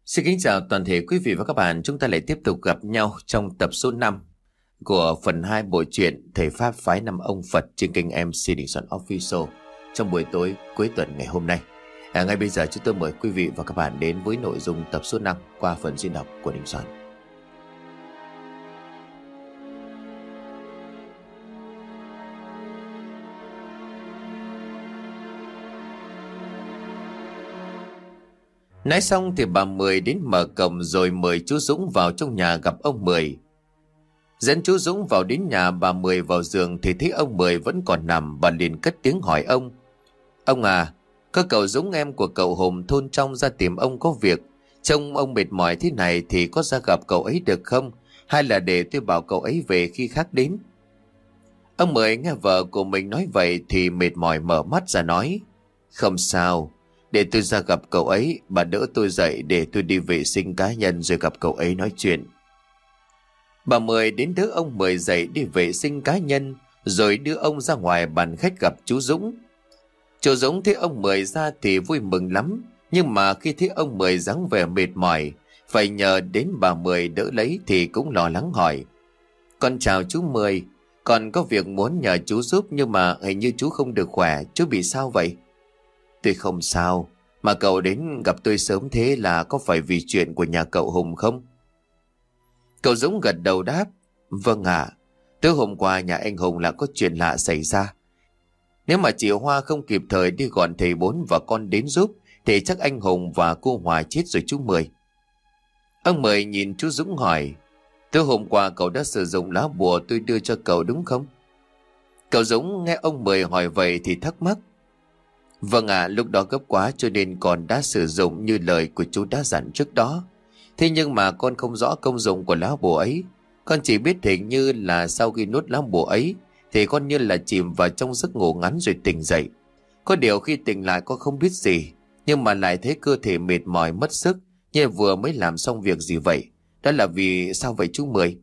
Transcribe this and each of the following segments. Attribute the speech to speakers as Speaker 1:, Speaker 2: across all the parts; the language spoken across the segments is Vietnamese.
Speaker 1: Xin kính chào toàn thể quý vị và các bạn. Chúng ta lại tiếp tục gặp nhau trong tập số 5 của phần 2 bộ truyện Thầy Pháp Phái Năm Ông Phật trên kênh MC Đình Soạn Official trong buổi tối cuối tuần ngày hôm nay. Ngay bây giờ chúng tôi mời quý vị và các bạn đến với nội dung tập số 5 qua phần diễn đọc của Đình Soạn. Nói xong thì bà Mười đến mở cổng rồi mời chú Dũng vào trong nhà gặp ông Mười. Dẫn chú Dũng vào đến nhà bà Mười vào giường thì thấy ông Mười vẫn còn nằm. Bà liền cất tiếng hỏi ông: "Ông à, có cậu Dũng em của cậu Hùng thôn trong ra tìm ông có việc. Trông ông mệt mỏi thế này thì có ra gặp cậu ấy được không? Hay là để tôi bảo cậu ấy về khi khác đến?" Ông Mười nghe vợ của mình nói vậy thì mệt mỏi mở mắt ra nói: "Không sao, để tôi ra gặp cậu ấy, bà đỡ tôi dậy để tôi đi vệ sinh cá nhân rồi gặp cậu ấy nói chuyện." Bà Mười đến đỡ ông Mười dậy đi vệ sinh cá nhân rồi đưa ông ra ngoài bàn khách gặp chú Dũng. Chú Dũng thấy ông Mười ra thì vui mừng lắm, nhưng mà khi thấy ông Mười dáng vẻ mệt mỏi phải nhờ đến bà Mười đỡ lấy thì cũng lo lắng hỏi: "Con chào chú Mười, con có việc muốn nhờ chú giúp nhưng mà hình như chú không được khỏe, chú bị sao vậy?" "Tôi không sao, mà cậu đến gặp tôi sớm thế là có phải vì chuyện của nhà cậu Hùng không?" Cậu Dũng gật đầu đáp: "Vâng ạ, tối hôm qua nhà anh Hùng là có chuyện lạ xảy ra. Nếu mà chị Hoa không kịp thời đi gọi thầy Bốn và con đến giúp thì chắc anh Hùng và cô Hòa chết rồi chú Mười." Ông Mười nhìn chú Dũng hỏi: "Tối hôm qua cậu đã sử dụng lá bùa tôi đưa cho cậu đúng không?" Cậu Dũng nghe ông Mười hỏi vậy thì thắc mắc: "Vâng ạ, lúc đó gấp quá cho nên con đã sử dụng như lời của chú đã dặn trước đó. Thế nhưng mà con không rõ công dụng của lá bùa ấy. Con chỉ biết hình như là sau khi nuốt lá bùa ấy thì con như là chìm vào trong giấc ngủ ngắn rồi tỉnh dậy. Có điều khi tỉnh lại con không biết gì, nhưng mà lại thấy cơ thể mệt mỏi mất sức như vừa mới làm xong việc gì vậy. Đó là vì sao vậy chú Mười?"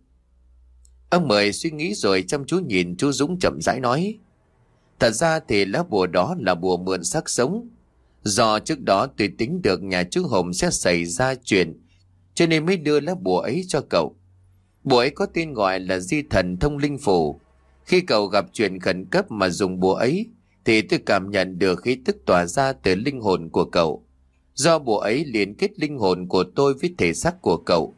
Speaker 1: Ông Mười suy nghĩ rồi chăm chú nhìn chú Dũng chậm rãi nói: "Thật ra thì lá bùa đó là bùa mượn xác sống. Do trước đó tôi tính được nhà chú Hùng sẽ xảy ra chuyện cho nên mới đưa lá bùa ấy cho cậu. Bùa ấy có tên gọi là Di Thần Thông Linh Phù. Khi cậu gặp chuyện khẩn cấp mà dùng bùa ấy thì tôi cảm nhận được khí tức tỏa ra từ linh hồn của cậu. Do bùa ấy liên kết linh hồn của tôi với thể xác của cậu.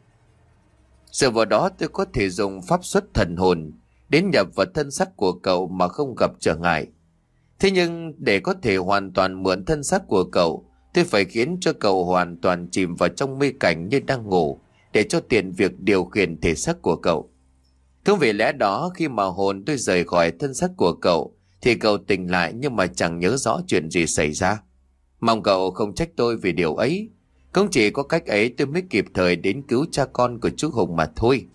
Speaker 1: Giờ vào đó tôi có thể dùng pháp thuật thần hồn đến nhập vào thân xác của cậu mà không gặp trở ngại. Thế nhưng để có thể hoàn toàn mượn thân xác của cậu, tôi phải khiến cho cậu hoàn toàn chìm vào trong mê cảnh như đang ngủ để cho tiện việc điều khiển thể xác của cậu. Cứ vì lẽ đó khi mà hồn tôi rời khỏi thân xác của cậu thì cậu tỉnh lại nhưng mà chẳng nhớ rõ chuyện gì xảy ra. Mong cậu không trách tôi vì điều ấy. Cũng chỉ có cách ấy tôi mới kịp thời đến cứu cha con của chú Hùng mà thôi."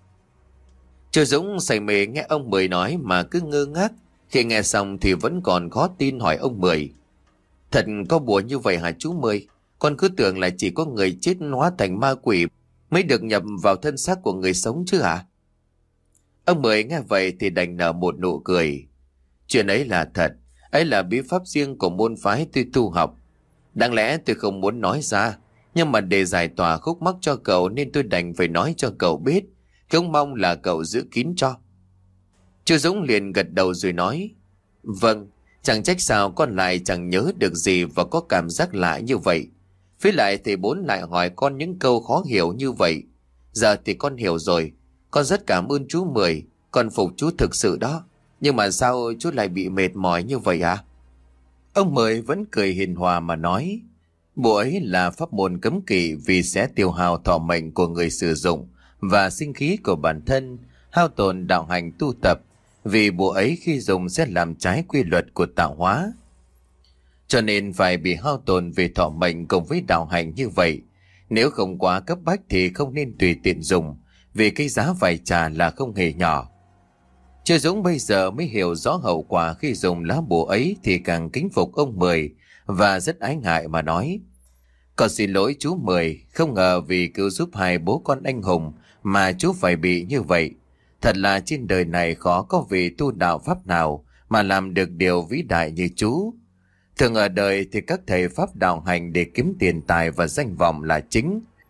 Speaker 1: Chú Dũng say mê nghe ông Mười nói mà cứ ngơ ngác. Khi nghe xong thì vẫn còn khó tin hỏi ông Mười: "Thật có bùa như vậy hả chú Mười? Con cứ tưởng là chỉ có người chết hóa thành ma quỷ mới được nhập vào thân xác của người sống chứ hả?" Ông Mười nghe vậy thì đành nở một nụ cười: "Chuyện ấy là thật, ấy là bí pháp riêng của môn phái tôi tu học. Đáng lẽ tôi không muốn nói ra, nhưng mà để giải tỏa khúc mắc cho cậu nên tôi đành phải nói cho cậu biết, cũng mong là cậu giữ kín cho." Chú Dũng liền gật đầu rồi nói: "Vâng, chẳng trách sao con lại chẳng nhớ được gì và có cảm giác lạ như vậy. Với lại thầy Bốn lại hỏi con những câu khó hiểu như vậy. Giờ thì con hiểu rồi. Con rất cảm ơn chú Mười, con phục chú thực sự đó. Nhưng mà sao chú lại bị mệt mỏi như vậy à?" Ông Mười vẫn cười hiền hòa mà nói: "Bùa ấy là pháp môn cấm kỵ vì sẽ tiêu hao thọ mệnh của người sử dụng và sinh khí của bản thân, hao tổn đạo hành tu tập. Vì bùa ấy khi dùng sẽ làm trái quy luật của tạo hóa, cho nên phải bị hao tổn về thọ mệnh cùng với đạo hành như vậy. Nếu không quá cấp bách thì không nên tùy tiện dùng, vì cái giá phải trả là không hề nhỏ." Chưa Dũng bây giờ mới hiểu rõ hậu quả khi dùng lá bùa ấy thì càng kính phục ông Mười và rất ái ngại mà nói: "Con xin lỗi chú Mười, không ngờ vì cứu giúp hai bố con anh Hùng mà chú phải bị như vậy. Thật là trên đời này khó có vị tu đạo pháp nào mà làm được điều vĩ đại như chú. Thường ở đời thì các thầy pháp đạo hành để kiếm tiền tài và danh vọng là chính.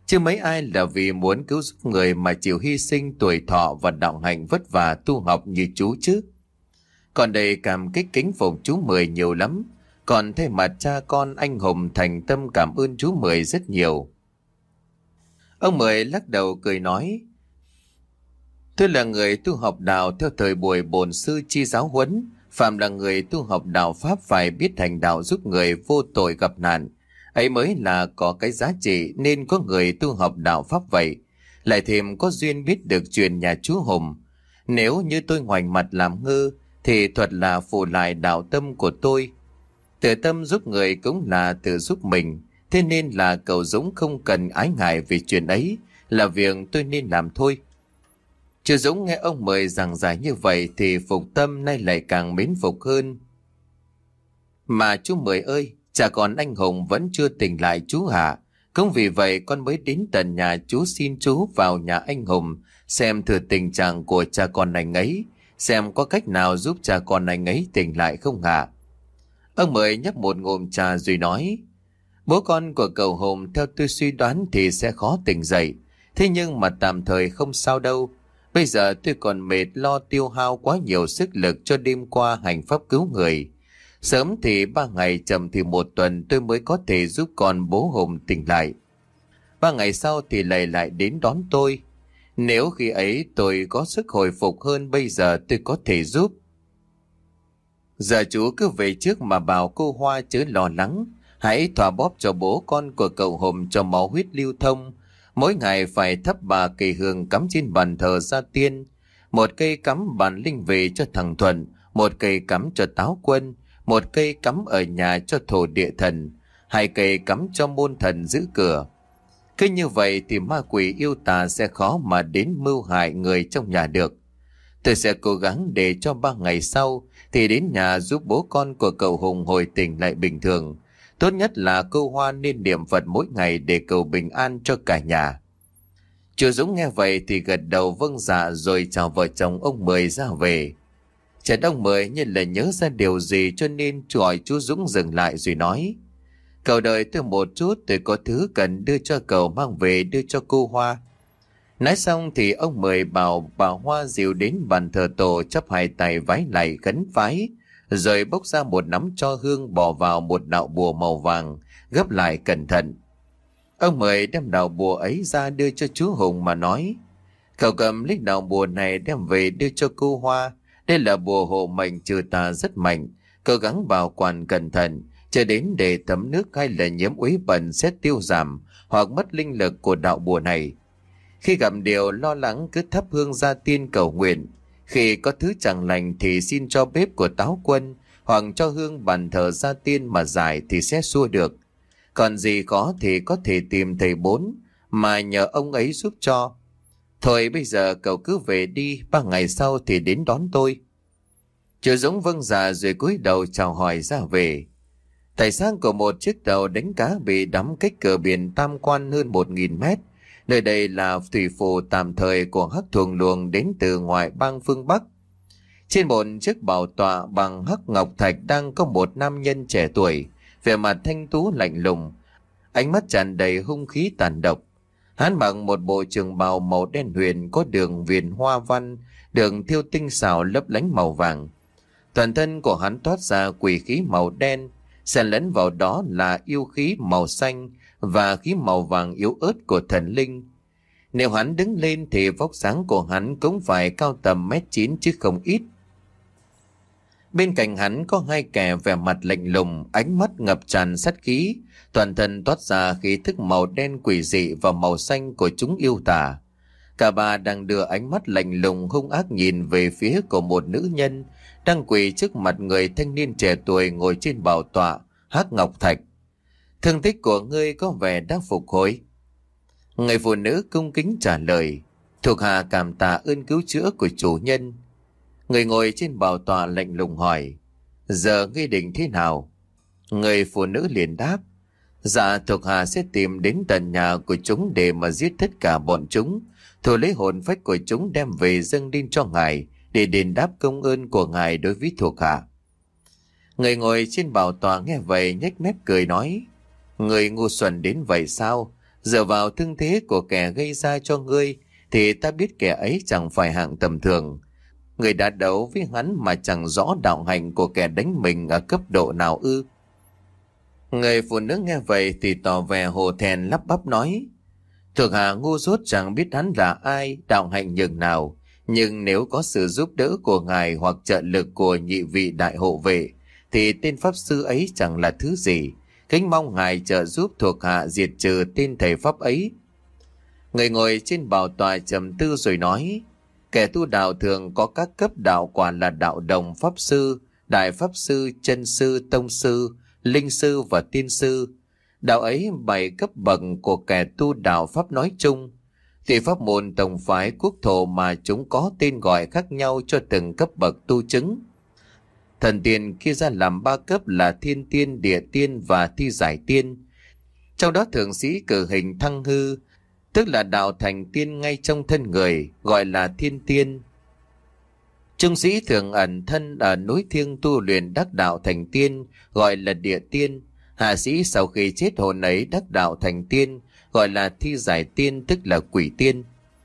Speaker 1: Chứ mấy ai là vì muốn cứu giúp người mà chịu hy sinh tuổi thọ và đạo hạnh vất vả tu học như chú chứ. Còn đây cảm kích kính phục chú Mười nhiều lắm. Còn thay mặt cha con anh hùng thành tâm cảm ơn chú Mười rất nhiều. Ông Mười lắc đầu cười nói: Tôi là người tu học đạo theo thời buổi bổn sư chi giáo huấn. Phạm là người tu học đạo Pháp phải biết hành đạo giúp người vô tội gặp nạn. Ấy mới là có cái giá trị nên có người tu học đạo Pháp vậy. Lại thêm có duyên biết được truyền nhà chú Hùng. Nếu như tôi ngoảnh mặt làm ngơ thì thuật là phụ lại đạo tâm của tôi. Tự tâm giúp người cũng là tự giúp mình. Thế nên là cậu Dũng không cần ái ngại về chuyện ấy, là việc tôi nên làm thôi. Chú Dũng nghe ông Mười giảng giải như vậy thì phục tâm nay lại càng mến phục hơn. Mà chú Mười ơi, chả còn anh Hùng vẫn chưa tỉnh lại chú hả? Cũng vì vậy con mới đến tận nhà chú xin chú vào nhà anh Hùng xem thử tình trạng của cha con anh ấy, xem có cách nào giúp cha con anh ấy tỉnh lại không hả? Ông Mười nhấp một ngụm trà rồi nói: Bố con của cậu Hùng theo tôi suy đoán thì sẽ khó tỉnh dậy. Thế nhưng mà tạm thời không sao đâu. Bây giờ tôi còn mệt lo tiêu hao quá nhiều sức lực cho đêm qua hành pháp cứu người. Sớm thì 3 ngày, chậm thì 1 tuần tôi mới có thể giúp con bố Hùng tỉnh lại. 3 ngày sau thì lại đến đón tôi. Nếu khi ấy tôi có sức hồi phục hơn bây giờ tôi có thể giúp. Giờ chú cứ về trước mà bảo cô Hoa chớ lo lắng. Hãy thỏa bóp cho bố con của cậu Hùng cho máu huyết lưu thông. Mỗi ngày phải thắp 3 cây hương cắm trên bàn thờ gia tiên. 1 cây cắm bàn linh về cho thằng Thuận, 1 cây cắm cho Táo Quân, 1 cây cắm ở nhà cho thổ địa thần, 2 cây cắm cho môn thần giữ cửa. Cứ như vậy thì ma quỷ yêu tà sẽ khó mà đến mưu hại người trong nhà được. Tôi sẽ cố gắng để cho 3 ngày sau thì đến nhà giúp bố con của cậu Hùng hồi tỉnh lại bình thường. Tốt nhất là cô Hoa nên niệm Phật mỗi ngày để cầu bình an cho cả nhà. Chú Dũng nghe vậy thì gật đầu vâng dạ rồi chào vợ chồng ông Mười ra về. Chợt ông Mười như là nhớ ra điều gì cho nên gọi chú Dũng dừng lại rồi nói: Cậu đợi tôi một chút, tôi có thứ cần đưa cho cậu mang về đưa cho cô Hoa. Nói xong thì ông Mười bảo bà Hoa dìu đến bàn thờ tổ chắp 2 tay vái lạy khấn vái, rồi bốc ra một nắm tro hương bỏ vào một đạo bùa màu vàng, gấp lại cẩn thận. Ông Mười đem đạo bùa ấy ra đưa cho chú Hùng mà nói: Cậu cầm lấy đạo bùa này đem về đưa cho cô Hoa. Đây là bùa hộ mệnh trừ tà rất mạnh, cố gắng bảo quản cẩn thận, chờ đến để thấm nước hay là nhiễm uế bẩn sẽ tiêu giảm hoặc mất linh lực của đạo bùa này. Khi gặp điều lo lắng cứ thắp hương gia tiên cầu nguyện. Khi có thứ chẳng lành thì xin cho bếp của Táo Quân hoặc cho hương bàn thờ gia tiên mà giải thì sẽ xua được. Còn gì khó thì có thể tìm thầy Bốn mà nhờ ông ấy giúp cho. Thôi bây giờ cậu cứ về đi, 3 ngày sau thì đến đón tôi. Chú Dũng vâng dạ rồi cúi đầu chào hỏi ra về. Tại xác của một chiếc tàu đánh cá bị đắm cách cửa biển Tam Quan hơn 1.000 mét. Nơi đây là thủy phủ tạm thời của Hắc Thuồng Luồng đến từ ngoại bang phương Bắc. Trên một chiếc bảo tọa bằng hắc ngọc thạch đang có một nam nhân trẻ tuổi, vẻ mặt thanh tú lạnh lùng, ánh mắt tràn đầy hung khí tàn độc. Hắn mặc một bộ trường bào màu đen huyền có đường viền hoa văn, đường thêu tinh xảo lấp lánh màu vàng. Toàn thân của hắn toát ra quỷ khí màu đen, xen lẫn vào đó là yêu khí màu xanh và khí màu vàng yếu ớt của thần linh. Nếu hắn đứng lên thì vóc dáng của hắn cũng phải cao tầm 1m9 chứ không ít. Bên cạnh hắn có 2 kẻ vẻ mặt lạnh lùng, ánh mắt ngập tràn sát khí, toàn thân toát ra khí thức màu đen quỷ dị và màu xanh của chúng yêu tà. Cả ba đang đưa ánh mắt lạnh lùng hung ác nhìn về phía của một nữ nhân đang quỳ trước mặt người thanh niên trẻ tuổi ngồi trên bảo tọa hắc ngọc thạch. Thương tích của ngươi có vẻ đã phục hồi. Người phụ nữ cung kính trả lời: Thuộc hạ cảm tạ ơn cứu chữa của chủ nhân. Người ngồi trên bảo tọa lạnh lùng hỏi: Giờ ngươi định thế nào? Người phụ nữ liền đáp: Dạ, thuộc hạ sẽ tìm đến tận nhà của chúng để mà giết tất cả bọn chúng, thu lấy hồn phách của chúng đem về dâng lên cho ngài để đền đáp công ơn của ngài đối với thuộc hạ. Người ngồi trên bảo tọa nghe vậy nhếch mép cười nói: Người ngu xuẩn đến vậy sao? Dựa vào thương thế của kẻ gây ra cho ngươi thì ta biết kẻ ấy chẳng phải hạng tầm thường. Người đã đấu với hắn mà chẳng rõ đạo hành của kẻ đánh mình ở cấp độ nào ư? Người phụ nữ nghe vậy thì tỏ vẻ hổ thẹn lắp bắp nói: Thuộc hạ ngu dốt chẳng biết hắn là ai, đạo hạnh nhường nào. Nhưng nếu có sự giúp đỡ của ngài hoặc trợ lực của nhị vị đại hộ vệ, thì tên pháp sư ấy chẳng là thứ gì. Kính mong ngài trợ giúp thuộc hạ diệt trừ tên thầy pháp ấy. Người ngồi trên bảo tọa trầm tư rồi nói: Kẻ tu đạo thường có các cấp đạo quả là đạo đồng pháp sư, đại pháp sư, chân sư, tông sư, linh sư và tiên sư. Đạo ấy 7 cấp bậc của kẻ tu đạo pháp nói chung. Thì pháp môn tổng phái quốc thổ mà chúng có tên gọi khác nhau cho từng cấp bậc tu chứng. Thần tiên kia ra làm 3 cấp là thiên tiên, địa tiên và thi giải tiên. Trong đó thượng sĩ cử hình thăng hư, tức là đạo thành tiên ngay trong thân người, gọi là thiên tiên. Trung sĩ thường ẩn thân ở núi thiêng tu luyện đắc đạo thành tiên, gọi là địa tiên. Hạ sĩ sau khi chết hồn ấy đắc đạo thành tiên, gọi là thi giải tiên, tức là quỷ tiên.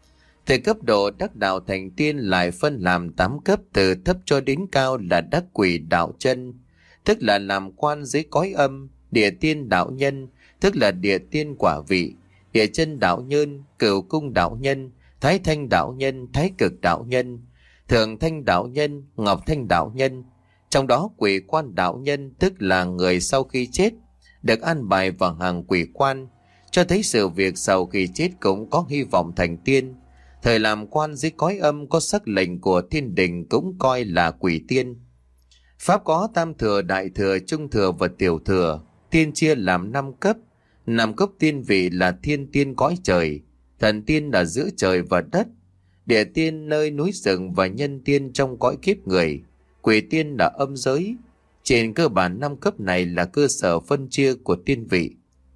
Speaker 1: Từ cấp độ đắc đạo thành tiên lại phân làm 8 cấp, từ thấp cho đến cao là đắc quỷ đạo chân, tức là làm quan dưới cõi âm, địa tiên đạo nhân, tức là địa tiên quả vị, địa chân đạo nhân, cửu cung đạo nhân, thái thanh đạo nhân, thái cực đạo nhân, thượng thanh đạo nhân, ngọc thanh đạo nhân. Trong đó quỷ quan đạo nhân tức là người sau khi chết được an bài vào hàng quỷ quan, cho thấy sự việc sau khi chết cũng có hy vọng thành tiên. Thời làm quan dưới cõi âm có sắc lệnh của thiên đình cũng coi là quỷ tiên. Pháp có tam thừa, đại thừa, trung thừa và tiểu thừa. Tiên chia làm 5 cấp. 5 cấp tiên vị là thiên tiên cõi trời, thần tiên là giữa trời và đất, địa tiên nơi núi rừng và nhân tiên trong cõi kiếp người, quỷ tiên là âm giới. Trên cơ bản 5 cấp này là cơ sở phân chia của tiên vị.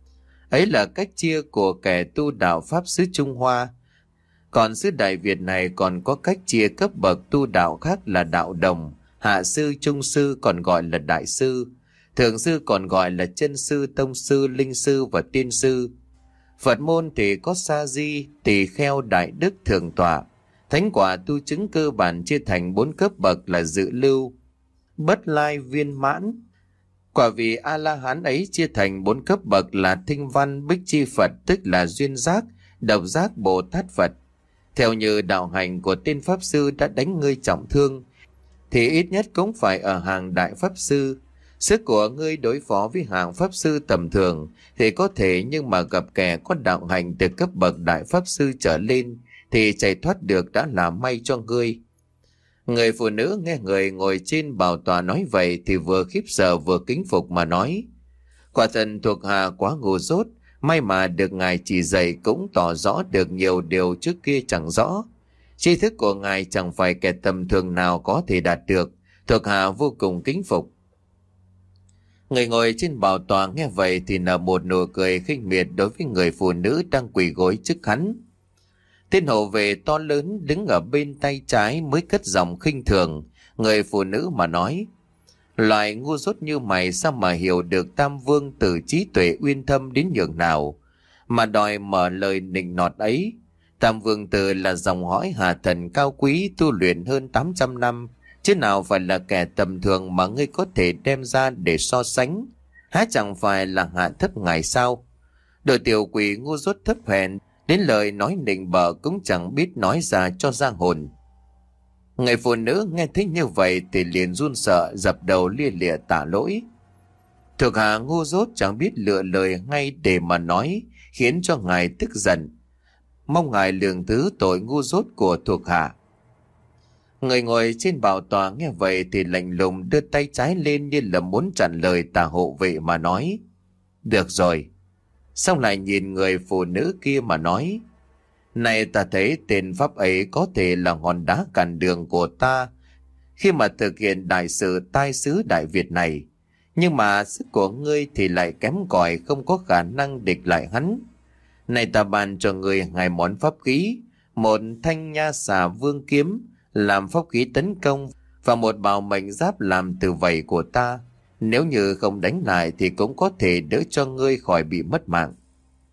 Speaker 1: Ấy là cách chia của kẻ tu đạo Pháp xứ Trung Hoa. Còn xứ Đại Việt này còn có cách chia cấp bậc tu đạo khác là đạo đồng, hạ sư, trung sư còn gọi là đại sư, thượng sư còn gọi là chân sư, tông sư, linh sư và tiên sư. Phật môn thì có sa di, tỳ kheo, đại đức, thượng tọa. Thánh quả tu chứng cơ bản chia thành 4 cấp bậc là dự lưu, bất lai, viên mãn. Quả vị A-la-hán ấy chia thành 4 cấp bậc là thinh văn, bích chi Phật, tức là duyên giác, độc giác, Bồ Tát Phật. Theo như đạo hành của tên Pháp Sư đã đánh ngươi trọng thương, thì ít nhất cũng phải ở hàng đại Pháp Sư. Sức của ngươi đối phó với hàng Pháp Sư tầm thường thì có thể, nhưng mà gặp kẻ có đạo hành từ cấp bậc đại Pháp Sư trở lên thì chạy thoát được đã là may cho ngươi. Người phụ nữ nghe người ngồi trên bảo tọa nói vậy thì vừa khiếp sợ vừa kính phục mà nói: Quả thần thuộc hạ quá ngu dốt, may mà được ngài chỉ dạy cũng tỏ rõ được nhiều điều trước kia chẳng rõ. Tri thức của ngài chẳng phải kẻ tầm thường nào có thể đạt được, thuộc hạ vô cùng kính phục. Người ngồi trên bảo tọa nghe vậy thì nở một nụ cười khinh miệt đối với người phụ nữ đang quỳ gối trước hắn. Tên hộ vệ to lớn đứng ở bên tay trái mới cất giọng khinh thường người phụ nữ mà nói: Loại ngu dốt như mày sao mà hiểu được Tam Vương từ trí tuệ uyên thâm đến nhường nào mà đòi mở lời nịnh nọt ấy. Tam Vương Tử là dòng dõi hà thần cao quý tu luyện hơn 800 năm, chứ nào phải là kẻ tầm thường mà ngươi có thể đem ra để so sánh. Há chẳng phải là hạ thấp ngài sao? Đồ tiểu quỷ ngu dốt thấp hèn, đến lời nói nịnh bợ cũng chẳng biết nói ra cho ra hồn. Người phụ nữ nghe thấy như vậy thì liền run sợ, dập đầu lia lịa tạ lỗi. Thuộc hạ ngu dốt chẳng biết lựa lời ngay để mà nói, khiến cho ngài tức giận. Mong ngài lượng thứ tội ngu dốt của thuộc hạ. Người ngồi trên bảo tọa nghe vậy thì lạnh lùng đưa tay trái lên như là muốn chặn lời tà hộ vệ mà nói: Được rồi. Xong lại nhìn người phụ nữ kia mà nói: Này ta thấy tên pháp ấy có thể là hòn đá cản đường của ta khi mà thực hiện đại sự tai xứ Đại Việt này. Nhưng mà sức của ngươi thì lại kém cỏi, không có khả năng địch lại hắn. Này ta ban cho ngươi 2 món pháp khí, một thanh nha xà vương kiếm làm pháp khí tấn công và một bào mệnh giáp làm từ vảy của ta. Nếu như không đánh lại thì cũng có thể đỡ cho ngươi khỏi bị mất mạng.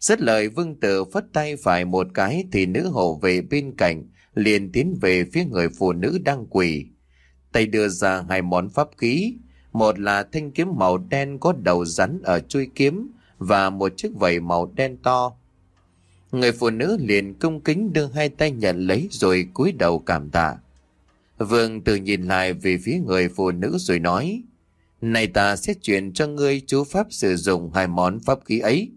Speaker 1: Dứt lời Vương Tử phất tay phải một cái thì nữ hộ vệ bên cạnh liền tiến về phía người phụ nữ đang quỳ. Tay đưa ra hai món pháp khí, một là thanh kiếm màu đen có đầu rắn ở chuôi kiếm và một chiếc vẩy màu đen to. Người phụ nữ liền cung kính đưa hai tay nhận lấy rồi cúi đầu cảm tạ. Vương Tử nhìn lại về phía người phụ nữ rồi nói: "Này ta sẽ truyền cho ngươi chú pháp sử dụng hai món pháp khí ấy."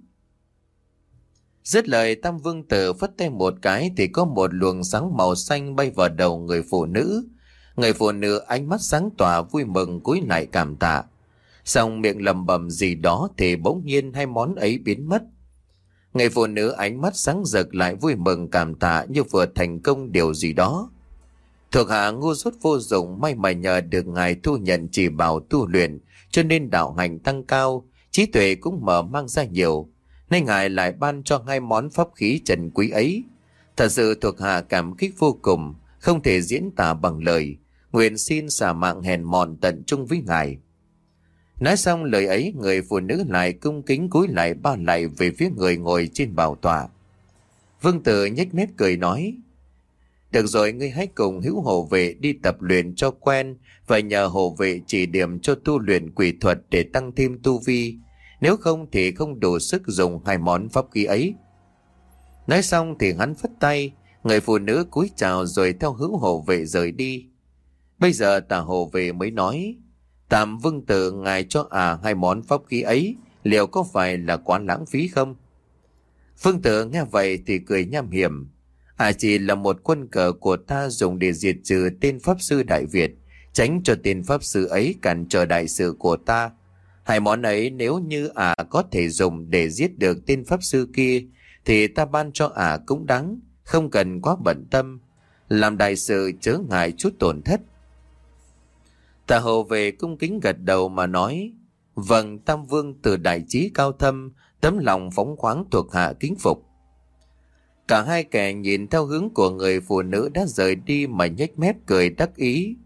Speaker 1: Dứt lời Tam Vương Tử phất tay một cái thì có một luồng sáng màu xanh bay vào đầu người phụ nữ. Người phụ nữ ánh mắt sáng tỏa vui mừng cúi lại cảm tạ. Xong miệng lẩm bẩm gì đó thì bỗng nhiên hai món ấy biến mất. Người phụ nữ ánh mắt sáng rực lại vui mừng cảm tạ như vừa thành công điều gì đó. Thuộc hạ ngu dốt vô dụng, may mà nhờ được ngài thu nhận chỉ bảo tu luyện, cho nên đạo hành tăng cao, trí tuệ cũng mở mang ra nhiều, nên ngài lại ban cho hai món pháp khí trần quý ấy. Thật sự thuộc hạ cảm kích vô cùng, không thể diễn tả bằng lời. Nguyện xin xả mạng hèn mọn tận trung với ngài. Nói xong lời ấy, người phụ nữ lại cung kính cúi lại ba lạy về phía người ngồi trên bảo tọa. Vương Tử nhếch mép cười nói: "Được rồi, ngươi hãy cùng hữu hộ vệ đi tập luyện cho quen và nhờ hộ vệ chỉ điểm cho tu luyện quỷ thuật để tăng thêm tu vi. Nếu không thì không đủ sức dùng hai món pháp khí ấy." Nói xong thì hắn phất tay, người phụ nữ cúi chào rồi theo hữu hộ vệ rời đi. Bây giờ tả hộ vệ mới nói: "Tạm Vương Tử ngài cho hai món pháp khí ấy, liệu có phải là quá lãng phí không?" Vương Tử nghe vậy thì cười nham hiểm: "Chỉ là một quân cờ của ta dùng để diệt trừ tên pháp sư Đại Việt, tránh cho tên pháp sư ấy cản trở đại sự của ta. Hai món ấy nếu như có thể dùng để giết được tên pháp sư kia thì ta ban cho cũng đáng, không cần quá bận tâm, làm đại sự chớ ngại chút tổn thất." Tả hộ vệ cung kính gật đầu mà nói: "Vâng, Tam Vương Tử đại trí cao thâm, tấm lòng phóng khoáng thuộc hạ kính phục." Cả hai kẻ nhìn theo hướng của người phụ nữ đã rời đi mà nhếch mép cười đắc ý.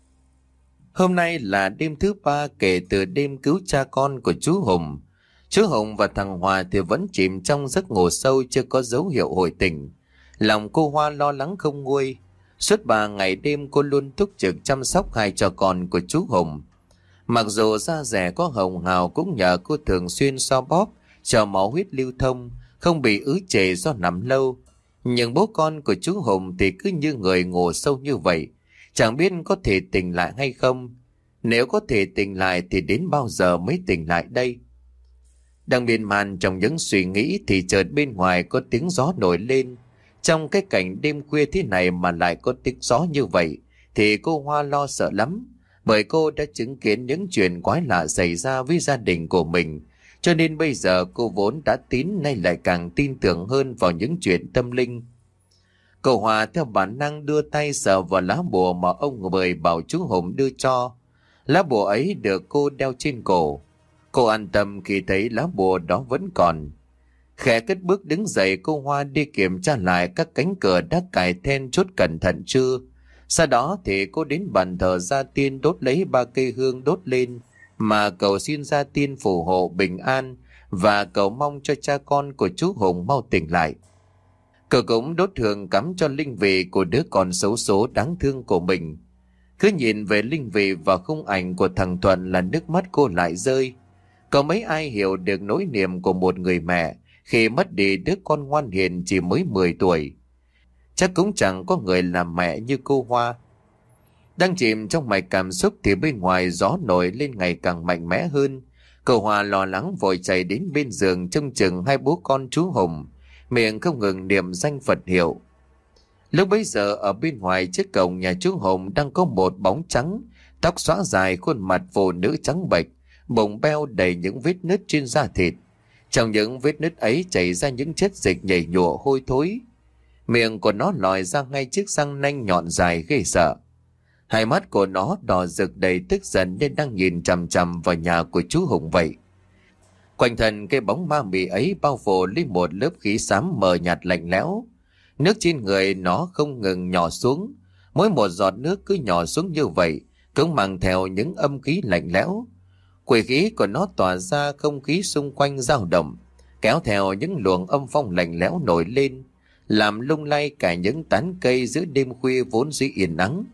Speaker 1: Hôm nay là đêm thứ 3 kể từ đêm cứu cha con của chú Hùng. Chú Hùng và thằng Hòa thì vẫn chìm trong giấc ngủ sâu, chưa có dấu hiệu hồi tỉnh. Lòng cô Hoa lo lắng không nguôi. Suốt 3 ngày đêm cô luôn túc trực chăm sóc hai cho con của chú Hùng. Mặc dù da dẻ có hồng hào cũng nhờ cô thường xuyên xoa bóp cho máu huyết lưu thông, không bị ứ trệ do nằm lâu. Nhưng bố con của chú Hùng thì cứ như người ngủ sâu như vậy, chẳng biết có thể tỉnh lại hay không. Nếu có thể tỉnh lại thì đến bao giờ mới tỉnh lại đây? Đang miên man trong những suy nghĩ thì chợt bên ngoài có tiếng gió nổi lên. Trong cái cảnh đêm khuya thế này mà lại có tiếng gió như vậy thì cô Hoa lo sợ lắm, bởi cô đã chứng kiến những chuyện quái lạ xảy ra với gia đình của mình, cho nên bây giờ cô vốn đã tín nay lại càng tin tưởng hơn vào những chuyện tâm linh. Cô Hoa theo bản năng đưa tay sờ vào lá bùa mà ông Mười bảo chú Hùng đưa cho. Lá bùa ấy được cô đeo trên cổ. Cô an tâm khi thấy lá bùa đó vẫn còn. Khẽ cất bước đứng dậy, cô Hoa đi kiểm tra lại các cánh cửa đã cài then chốt cẩn thận chưa. Sau đó thì cô đến bàn thờ gia tiên đốt lấy 3 cây hương đốt lên mà cầu xin gia tiên phù hộ bình an và cầu mong cho cha con của chú Hùng mau tỉnh lại. Cô cũng đốt hương cắm cho linh vị của đứa con xấu số đáng thương của mình. Cứ nhìn về linh vị và khung ảnh của thằng Thuận là nước mắt cô lại rơi. Có mấy ai hiểu được nỗi niềm của một người mẹ khi mất đi đứa con ngoan hiền chỉ mới 10 tuổi. Chắc cũng chẳng có người làm mẹ như cô Hoa. Đang chìm trong mạch cảm xúc thì bên ngoài gió nổi lên ngày càng mạnh mẽ hơn. Cô Hoa lo lắng vội chạy đến bên giường trông chừng hai bố con chú Hùng, miệng không ngừng niệm danh Phật hiệu. Lúc bấy giờ ở bên ngoài trước cổng nhà chú Hùng đang có một bóng trắng, tóc xõa dài, khuôn mặt phụ nữ trắng bệch, bụng beo đầy những vết nứt trên da thịt. Trong những vết nứt ấy chảy ra những chất dịch nhầy nhụa hôi thối. Miệng của nó lòi ra ngay chiếc răng nanh nhọn dài ghê sợ. Hai mắt của nó đỏ rực đầy tức giận nên đang nhìn chằm chằm vào nhà của chú Hùng vậy. Quanh thân cái bóng ma mị ấy bao phủ lên một lớp khí xám mờ nhạt lạnh lẽo. Nước trên người nó không ngừng nhỏ xuống. Mỗi một giọt nước cứ nhỏ xuống như vậy, cũng mang theo những âm khí lạnh lẽo. Quỷ khí của nó tỏa ra, không khí xung quanh dao động. kéo theo những luồng âm phong lạnh lẽo nổi lên, làm lung lay cả những tán cây giữa đêm khuya vốn dĩ yên nắng.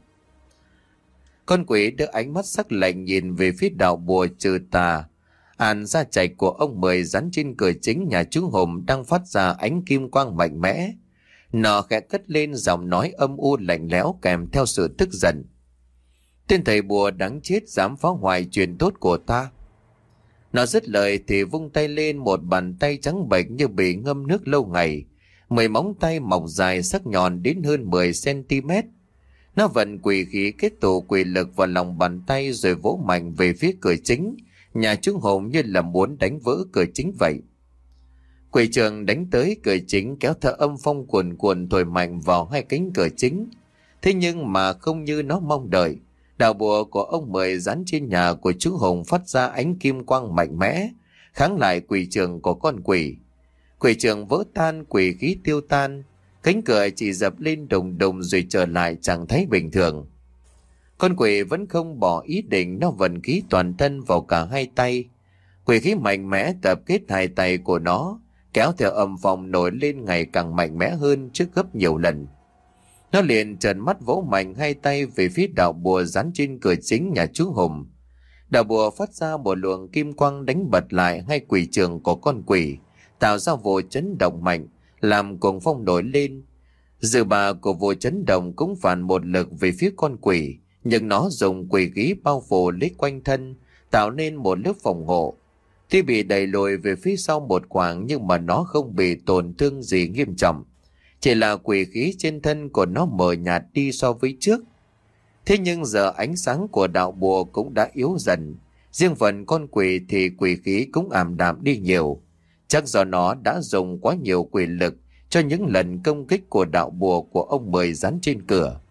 Speaker 1: Con quỷ đưa ánh mắt sắc lạnh nhìn về phía đạo bùa trừ tà. Àn da chạch của ông Mười dán trên cửa chính nhà chú Hùng đang phát ra ánh kim quang mạnh mẽ. Nó khẽ cất lên giọng nói âm u lạnh lẽo kèm theo sự tức giận. Tên thầy bùa đáng chết dám phá hoại chuyện tốt của ta. Nó dứt lời thì vung tay lên, một bàn tay trắng bệch như bị ngâm nước lâu ngày. 10 móng tay mọc dài sắc nhọn đến hơn 10 cm. Nó vận quỷ khí kết tụ quỷ lực vào lòng bàn tay rồi vỗ mạnh về phía cửa chính nhà chú Hùng như là muốn đánh vỡ cửa chính vậy. Quỷ trường đánh tới cửa chính kéo theo âm phong cuồn cuộn thổi mạnh vào hai cánh cửa chính. Thế nhưng mà không như nó mong đợi, đạo bùa của ông Mười dán trên nhà của chú Hùng phát ra ánh kim quang mạnh mẽ, kháng lại quỷ trường của con quỷ. Quỷ trường vỡ tan, quỷ khí tiêu tan, cánh cửa chỉ dập lên đùng đùng rồi trở lại trạng thái bình thường. Con quỷ vẫn không bỏ ý định, nó vận khí toàn thân vào cả hai tay. Quỷ khí mạnh mẽ tập kết hai tay của nó, kéo theo âm phong nổi lên ngày càng mạnh mẽ hơn trước gấp nhiều lần. Nó liền trợn mắt vỗ mạnh hai tay về phía đạo bùa dán trên cửa chính nhà chú Hùng. Đạo bùa phát ra một luồng kim quang đánh bật lại hai quỷ trường của con quỷ, tạo ra vụ chấn động mạnh, làm cuồng phong nổi lên. Dự bà của vụ chấn động cũng phản một lực về phía con quỷ, nhưng nó dùng quỷ khí bao phủ lấy quanh thân, tạo nên một lớp phòng hộ. Tuy bị đẩy lùi về phía sau một quãng nhưng mà nó không bị tổn thương gì nghiêm trọng. Chỉ là quỷ khí trên thân của nó mờ nhạt đi so với trước. Thế nhưng giờ ánh sáng của đạo bùa cũng đã yếu dần. Riêng phần con quỷ thì quỷ khí cũng ảm đạm đi nhiều. Chắc do nó đã dùng quá nhiều quỷ lực cho những lần công kích của đạo bùa của ông Mười dán trên cửa.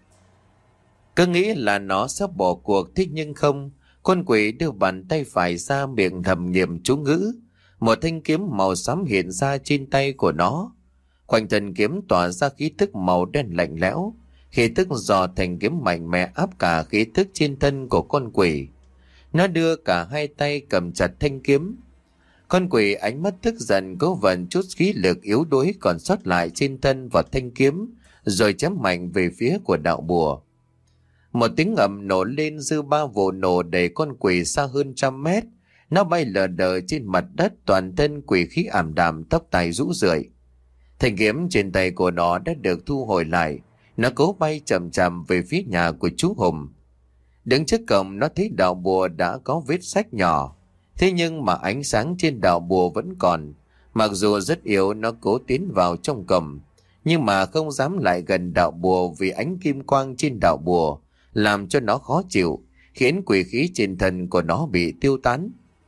Speaker 1: Cứ nghĩ là nó sắp bỏ cuộc, thế nhưng không. Con quỷ đưa bàn tay phải ra, miệng thầm niệm chú ngữ. Một thanh kiếm màu xám hiện ra trên tay của nó. Quanh thân kiếm tỏa ra khí tức màu đen lạnh lẽo. Khí tức dò thành kiếm mạnh mẽ áp cả khí tức trên thân của con quỷ. Nó đưa cả hai tay cầm chặt thanh kiếm. Con quỷ ánh mắt tức giận cố vận chút khí lực yếu đuối còn sót lại trên thân vào thanh kiếm, rồi chém mạnh về phía của đạo bùa. Một tiếng ầm nổ lên, dư ba vụ nổ đẩy con quỷ xa hơn 100 mét. Nó bay lờ đờ trên mặt đất, toàn thân quỷ khí ảm đạm, tóc tai rũ rượi. Thanh kiếm trên tay của nó đã được thu hồi lại. Nó cố bay chậm chậm về phía nhà của chú Hùng. Đứng trước cổng, nó thấy đạo bùa đã có vết rách nhỏ. Thế nhưng mà ánh sáng trên đạo bùa vẫn còn. Mặc dù rất yếu, nó cố tiến vào trong cổng, nhưng mà không dám lại gần đạo bùa vì ánh kim quang trên đạo bùa làm cho nó khó chịu, khiến quỷ khí trên thân của nó bị tiêu tán.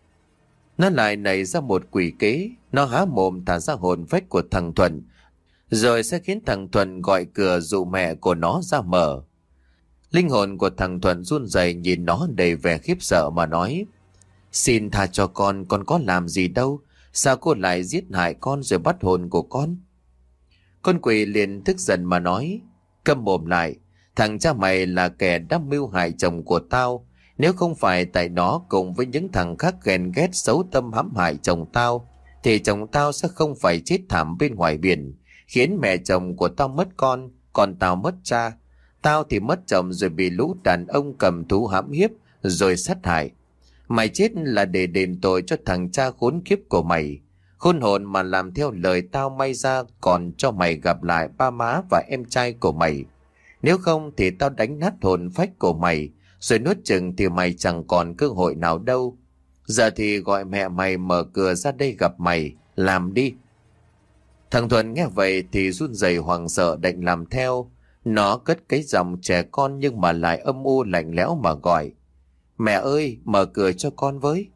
Speaker 1: Nó lại nảy ra một quỷ kế. Nó há mồm thả ra hồn phách của thằng Thuận, rồi sẽ khiến thằng Thuận gọi cửa dụ mẹ của nó ra mở. Linh hồn của thằng Thuận run rẩy nhìn nó đầy vẻ khiếp sợ mà nói: "Xin tha cho con có làm gì đâu. Sao cô lại giết hại con rồi bắt hồn của con?" Con quỷ liền tức giận mà nói: "Câm mồm lại. Thằng cha mày là kẻ đã mưu hại chồng của tao. Nếu không phải tại nó cùng với những thằng khác ghen ghét xấu tâm hãm hại chồng tao, thì chồng tao sẽ không phải chết thảm bên ngoài biển, khiến mẹ chồng của tao mất con, còn tao mất cha. Tao thì mất chồng rồi bị lũ đàn ông cầm thú hãm hiếp rồi sát hại. Mày chết là để đền tội cho thằng cha khốn kiếp của mày. Khôn hồn mà làm theo lời tao, may ra còn cho mày gặp lại ba má và em trai của mày. Nếu không thì tao đánh nát hồn phách của mày, rồi nuốt chừng thì mày chẳng còn cơ hội nào đâu. Giờ thì gọi mẹ mày mở cửa ra đây gặp mày, làm đi." Thằng Thuận nghe vậy thì run rẩy hoảng sợ định làm theo. Nó cất cái giọng trẻ con nhưng mà lại âm u lạnh lẽo mà gọi: "Mẹ ơi, mở cửa cho con với."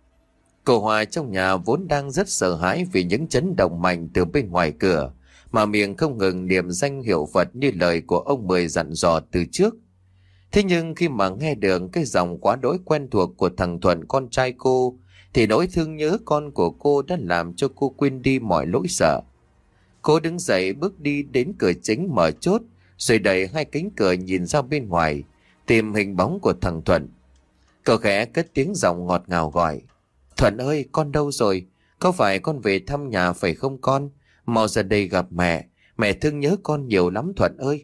Speaker 1: Cô Hòa trong nhà vốn đang rất sợ hãi vì những chấn động mạnh từ bên ngoài cửa, mà miệng không ngừng niệm danh hiệu Phật như lời của ông Mười dặn dò từ trước. Thế nhưng khi mà nghe được cái giọng quá đỗi quen thuộc của thằng Thuận con trai cô, thì nỗi thương nhớ con của cô đã làm cho cô quên đi mọi lỗi sợ. Cô đứng dậy bước đi đến cửa chính mở chốt, rồi đẩy hai cánh cửa nhìn ra bên ngoài, tìm hình bóng của thằng Thuận. Cậu khẽ cất tiếng giọng ngọt ngào gọi: "Thuận ơi, con đâu rồi? Có phải con về thăm nhà phải không con? Mau ra đây gặp mẹ. Mẹ thương nhớ con nhiều lắm Thuận ơi.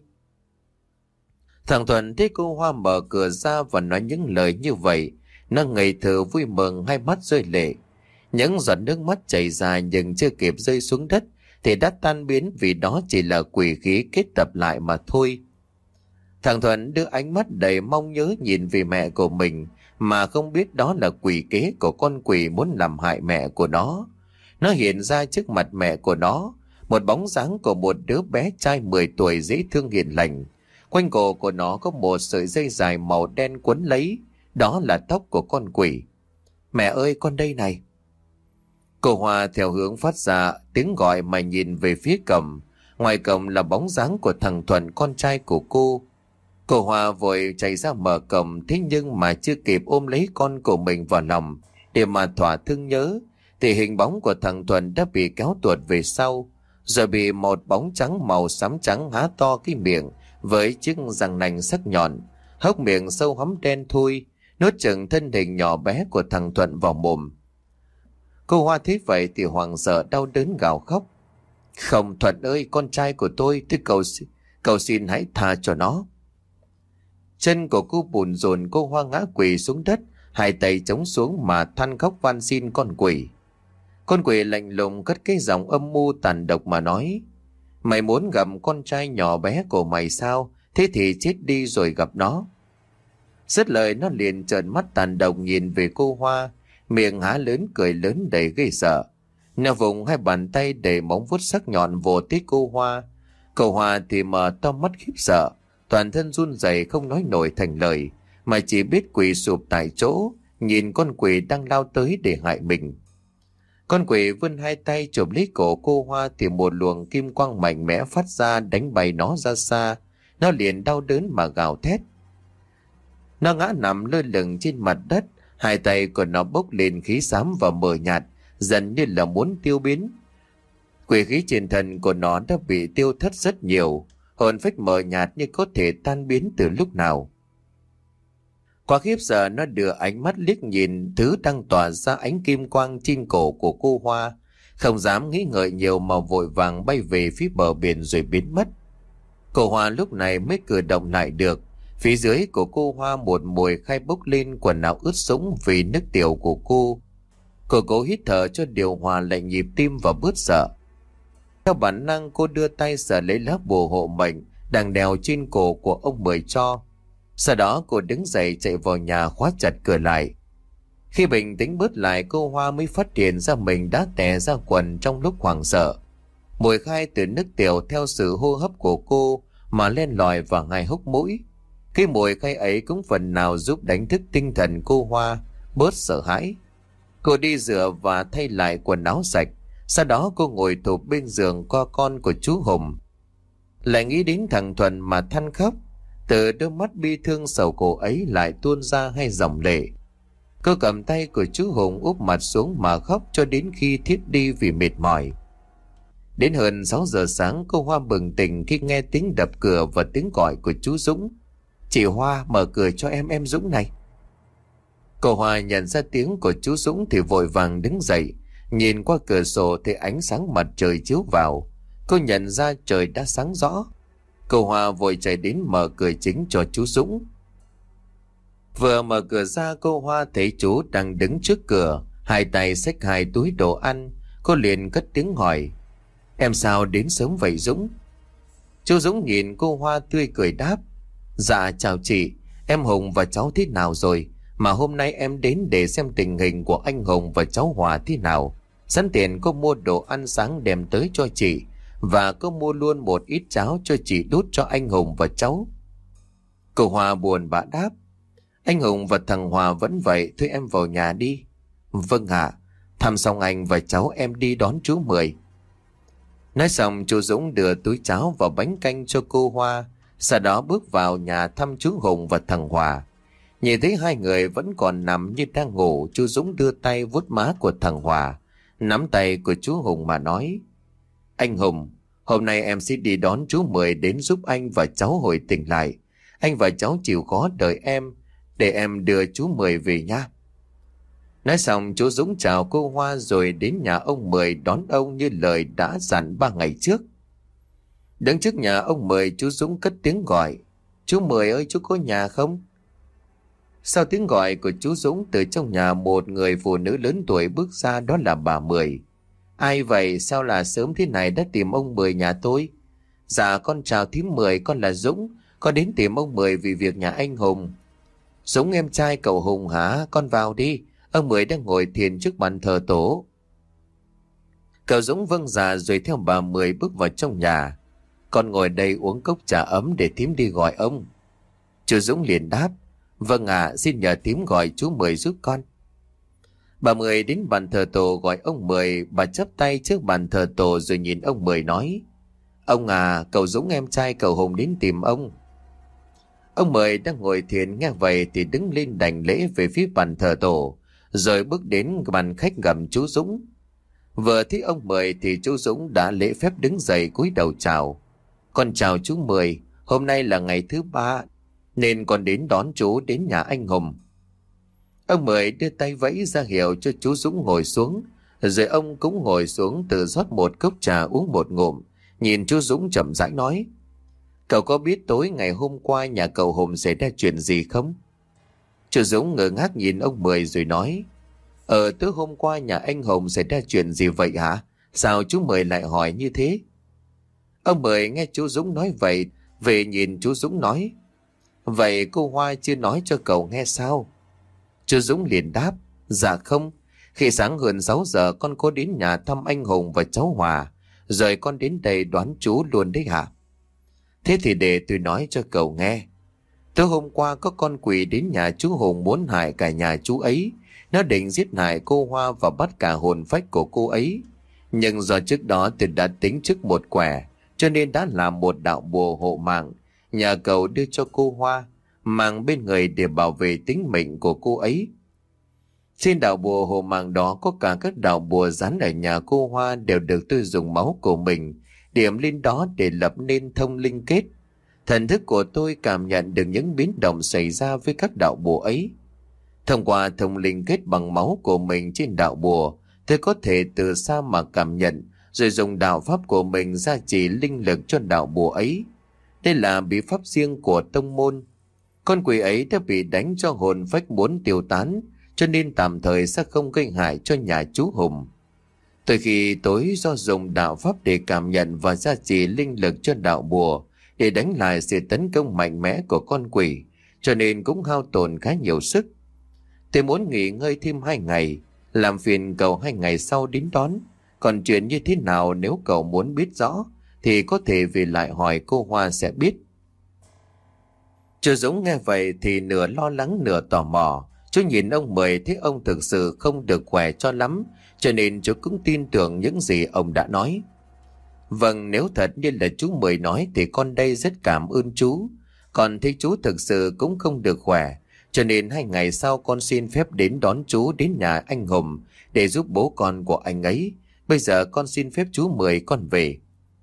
Speaker 1: Thằng Thuận thấy cô Hoa mở cửa ra và nói những lời như vậy. Nó ngây thơ vui mừng, hai mắt rơi lệ. Những giọt nước mắt chảy dài nhưng chưa kịp rơi xuống đất thì đã tan biến, vì đó chỉ là quỷ khí kết tập lại mà thôi. Thằng Thuận đưa ánh mắt đầy mong nhớ nhìn về mẹ của mình, mà không biết đó là quỷ kế của con quỷ muốn làm hại mẹ của nó. Nó hiện ra trước mặt mẹ của nó, một bóng dáng của một đứa bé trai 10 tuổi dễ thương hiền lành. Quanh cổ của nó có một sợi dây dài màu đen quấn lấy, đó là tóc của con quỷ. Mẹ ơi, con đây này. Cô Hoa theo hướng phát ra tiếng gọi mà nhìn về phía cổng. Ngoài cổng là bóng dáng của thằng Thuận, con trai của cô. Cô Hoa vội chạy ra mở cổng, thế nhưng mà chưa kịp ôm lấy con của mình vào lòng để mà thỏa thương nhớ, thì hình bóng của thằng Thuận đã bị kéo tuột về sau, rồi bị một bóng trắng màu xám trắng há to cái miệng với chiếc răng nanh sắc nhọn, hốc miệng sâu hắm đen thui, nuốt chửng thân hình nhỏ bé của thằng Thuận vào mồm. Cô Hoa thấy vậy thì hoảng sợ đau đớn gào khóc. Không Thuận ơi, con trai của tôi cầu xin hãy tha cho nó. Chân của cô bùn rùn, cô Hoa ngã quỳ xuống đất, hai tay chống xuống mà than khóc van xin con quỷ. Con quỷ lạnh lùng cất cái giọng âm mưu tàn độc mà nói: Mày muốn gặp con trai nhỏ bé của mày sao? Thế thì chết đi rồi gặp nó. Dứt lời nó liền trợn mắt tàn độc nhìn về cô Hoa, miệng há lớn cười lớn đầy ghê sợ. Nó vùng hai bàn tay đầy móng vuốt sắc nhọn vồ tới cô Hoa. Cô Hoa thì mở to mắt khiếp sợ, toàn thân run rẩy không nói nổi thành lời, mà chỉ biết quỳ sụp tại chỗ, nhìn con quỷ đang lao tới để hại mình. Con quỷ vươn hai tay chụp lấy cổ cô Hoa thì một luồng kim quang mạnh mẽ phát ra đánh bay nó ra xa. Nó liền đau đớn mà gào thét. Nó ngã nằm lơ lửng trên mặt đất, hai tay của nó bốc lên khí xám và mờ nhạt, dần như là muốn tiêu biến. Quỷ khí trên thân của nó đã bị tiêu thất rất nhiều, hồn phách mờ nhạt như có thể tan biến từ lúc nào. Quá khiếp sợ, nó đưa ánh mắt liếc nhìn thứ đang tỏa ra ánh kim quang trên cổ của cô Hoa, không dám nghĩ ngợi nhiều mà vội vàng bay về phía bờ biển rồi biến mất. Cô Hoa lúc này mới cử động lại được. Phía dưới của cô Hoa một mùi khai bốc lên, quần áo ướt sũng vì nước tiểu của cô. Cô cố hít thở cho điều hòa lại nhịp tim và bớt sợ. Theo bản năng, cô đưa tay sờ lấy lá bùa hộ mệnh đang đeo trên cổ của ông Mười cho. Sau đó cô đứng dậy chạy vào nhà khóa chặt cửa lại. Khi bình tĩnh bớt lại, cô Hoa mới phát hiện ra mình đã tè ra quần trong lúc hoảng sợ. Mùi khai từ nước tiểu theo sự hô hấp của cô mà len lỏi vào hai hốc mũi. Cái mùi khai ấy cũng phần nào giúp đánh thức tinh thần cô Hoa bớt sợ hãi. Cô đi rửa và thay lại quần áo sạch. Sau đó cô ngồi thụp bên giường co con của chú Hùng. Lại nghĩ đến thằng Thuần mà than khóc. Từ đôi mắt bi thương sầu khổ ấy lại tuôn ra hai dòng lệ. Cô cầm tay của chú Hùng úp mặt xuống mà khóc cho đến khi thiếp đi vì mệt mỏi. Đến hơn 6 giờ sáng, cô Hoa bừng tỉnh khi nghe tiếng đập cửa và tiếng gọi của chú Dũng. Chị Hoa, mở cửa cho em Dũng này. Cô Hoa nhận ra tiếng của chú Dũng thì vội vàng đứng dậy. Nhìn qua cửa sổ thì ánh sáng mặt trời chiếu vào. Cô nhận ra trời đã sáng rõ. Cô Hoa vội chạy đến mở cửa chính cho chú Dũng. Vừa mở cửa ra, cô Hoa thấy chú đang đứng trước cửa, hai tay xách hai túi đồ ăn. Cô liền cất tiếng hỏi: Em sao đến sớm vậy Dũng? Chú Dũng nhìn cô Hoa tươi cười đáp: Dạ chào chị, em Hùng và cháu thế nào rồi? Mà hôm nay em đến để xem tình hình của anh Hùng và cháu Hòa thế nào. Sẵn tiện cô mua đồ ăn sáng đem tới cho chị, và cô mua luôn một ít cháo cho chị đút cho anh Hùng và cháu. Cô Hòa buồn bã đáp: Anh Hùng và thằng Hòa vẫn vậy, thôi em vào nhà đi. Vâng ạ. Thăm xong anh và cháu em đi đón chú Mười. Nói xong, chú Dũng đưa túi cháo và bánh canh cho cô Hoa, sau đó bước vào nhà thăm chú Hùng và thằng Hòa. Nhìn thấy hai người vẫn còn nằm như đang ngủ, chú Dũng đưa tay vuốt má của thằng Hòa, nắm tay của chú Hùng mà nói: Anh Hùng, hôm nay em sẽ đi đón chú Mười đến giúp anh và cháu hồi tỉnh lại. Anh và cháu chịu khó đợi em, để em đưa chú Mười về nha. Nói xong chú Dũng chào cô Hoa rồi đến nhà ông Mười đón ông như lời đã dặn 3 ngày trước. Đứng trước nhà ông Mười, chú Dũng cất tiếng gọi: "Chú Mười ơi, chú có nhà không?" Sau tiếng gọi của chú Dũng, từ trong nhà một người phụ nữ lớn tuổi bước ra, đó là bà Mười. "Ai vậy? Sao là sớm thế này đã tìm ông Mười nhà tôi?" "Dạ con chào thím Mười, con là Dũng, con đến tìm ông Mười vì việc nhà anh Hùng." "Dũng em trai cậu Hùng hả? Con vào đi, ông Mười đang ngồi thiền trước bàn thờ tổ." Cậu Dũng vâng dạ rồi theo bà Mười bước vào trong nhà. "Con ngồi đây uống cốc trà ấm để thím đi gọi ông." Chú Dũng liền đáp: "Vâng ạ, xin nhờ thím gọi chú Mười giúp con." Bà Mười đến bàn thờ tổ gọi ông Mười. Bà chắp tay trước bàn thờ tổ rồi nhìn ông Mười nói: "Ông à, cậu Dũng em trai cậu Hùng đến tìm ông." Ông Mười đang ngồi thiền nghe vậy thì đứng lên đảnh lễ về phía bàn thờ tổ, rồi bước đến bàn khách gặp chú Dũng. Vừa thấy ông Mười thì chú Dũng đã lễ phép đứng dậy cúi đầu chào: "Con chào chú Mười, hôm nay là ngày thứ 3 nên con đến đón chú đến nhà anh Hùng." Ông Mười đưa tay vẫy ra hiệu cho chú Dũng ngồi xuống, rồi ông cũng ngồi xuống tự rót một cốc trà uống một ngụm, nhìn chú Dũng chậm rãi nói: "Cậu có biết tối ngày hôm qua nhà cậu Hùng xảy ra chuyện gì không?" Chú Dũng ngơ ngác nhìn ông Mười rồi nói: Tối hôm qua nhà anh Hùng xảy ra chuyện gì vậy hả? Sao chú Mười lại hỏi như thế?" Ông Mười nghe chú Dũng nói vậy, về nhìn chú Dũng nói: "Vậy cô Hoa chưa nói cho cậu nghe sao?" Chú Dũng liền đáp: "Dạ không. Khi sáng hơn 6 giờ con có đến nhà thăm anh Hùng và cháu Hòa, rồi con đến đây đoán chú luôn đấy hả? Thế thì để tôi nói cho cậu nghe. Tối hôm qua có con quỷ đến nhà chú Hùng muốn hại cả nhà chú ấy. Nó định giết hại cô Hoa và bắt cả hồn phách của cô ấy. Nhưng do trước đó tôi đã tính trước một quẻ, cho nên đã làm một đạo bùa hộ mạng, nhờ cậu đưa cho cô Hoa, mang bên người để bảo vệ tính mệnh của cô ấy. Trên đạo bùa hộ mạng đó có cả các đạo bùa dán ở nhà cô Hoa đều được tôi dùng máu của mình điểm lên đó để lập nên thông linh kết. Thần thức của tôi cảm nhận được những biến động xảy ra với các đạo bùa ấy. Thông qua thông linh kết bằng máu của mình trên đạo bùa, tôi có thể từ xa mà cảm nhận, rồi dùng đạo pháp của mình gia trì linh lực cho đạo bùa ấy. Đây là bí pháp riêng của tông môn. Con quỷ ấy đã bị đánh cho hồn phách muốn tiêu tán, cho nên tạm thời sẽ không gây hại cho nhà chú Hùng. Từ khi tối do dùng đạo pháp để cảm nhận và gia trì linh lực cho đạo bùa, để đánh lại sự tấn công mạnh mẽ của con quỷ, cho nên cũng hao tổn khá nhiều sức. Tôi muốn nghỉ ngơi thêm 2 ngày, làm phiền cậu 2 ngày sau đến đón. Còn chuyện như thế nào nếu cậu muốn biết rõ, thì có thể về lại hỏi cô Hoa sẽ biết." Chú Dũng nghe vậy thì nửa lo lắng nửa tò mò. Chú nhìn ông Mười thấy ông thực sự không được khỏe cho lắm, cho nên chú cũng tin tưởng những gì ông đã nói. "Vâng, nếu thật như là chú Mười nói thì con đây rất cảm ơn chú. Còn thấy chú thực sự cũng không được khỏe, cho nên 2 ngày sau con xin phép đến đón chú đến nhà anh Hùng để giúp bố con của anh ấy. Bây giờ con xin phép chú Mười con về."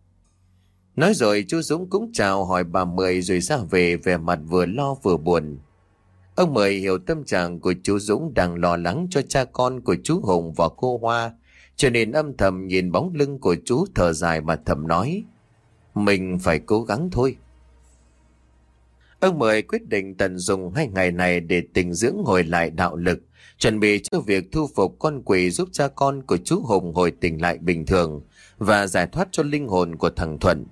Speaker 1: Nói rồi chú Dũng cũng chào hỏi bà Mười rồi ra về, vẻ mặt vừa lo vừa buồn. Ông Mười hiểu tâm trạng của chú Dũng đang lo lắng cho cha con của chú Hùng và cô Hoa, cho nên âm thầm nhìn bóng lưng của chú thở dài mà thầm nói: "Mình phải cố gắng thôi." Ông Mười quyết định tận dụng 2 ngày này để tĩnh dưỡng hồi lại đạo lực, chuẩn bị cho việc thu phục con quỷ, giúp cha con của chú Hùng hồi tỉnh lại bình thường và giải thoát cho linh hồn của thằng Thuận.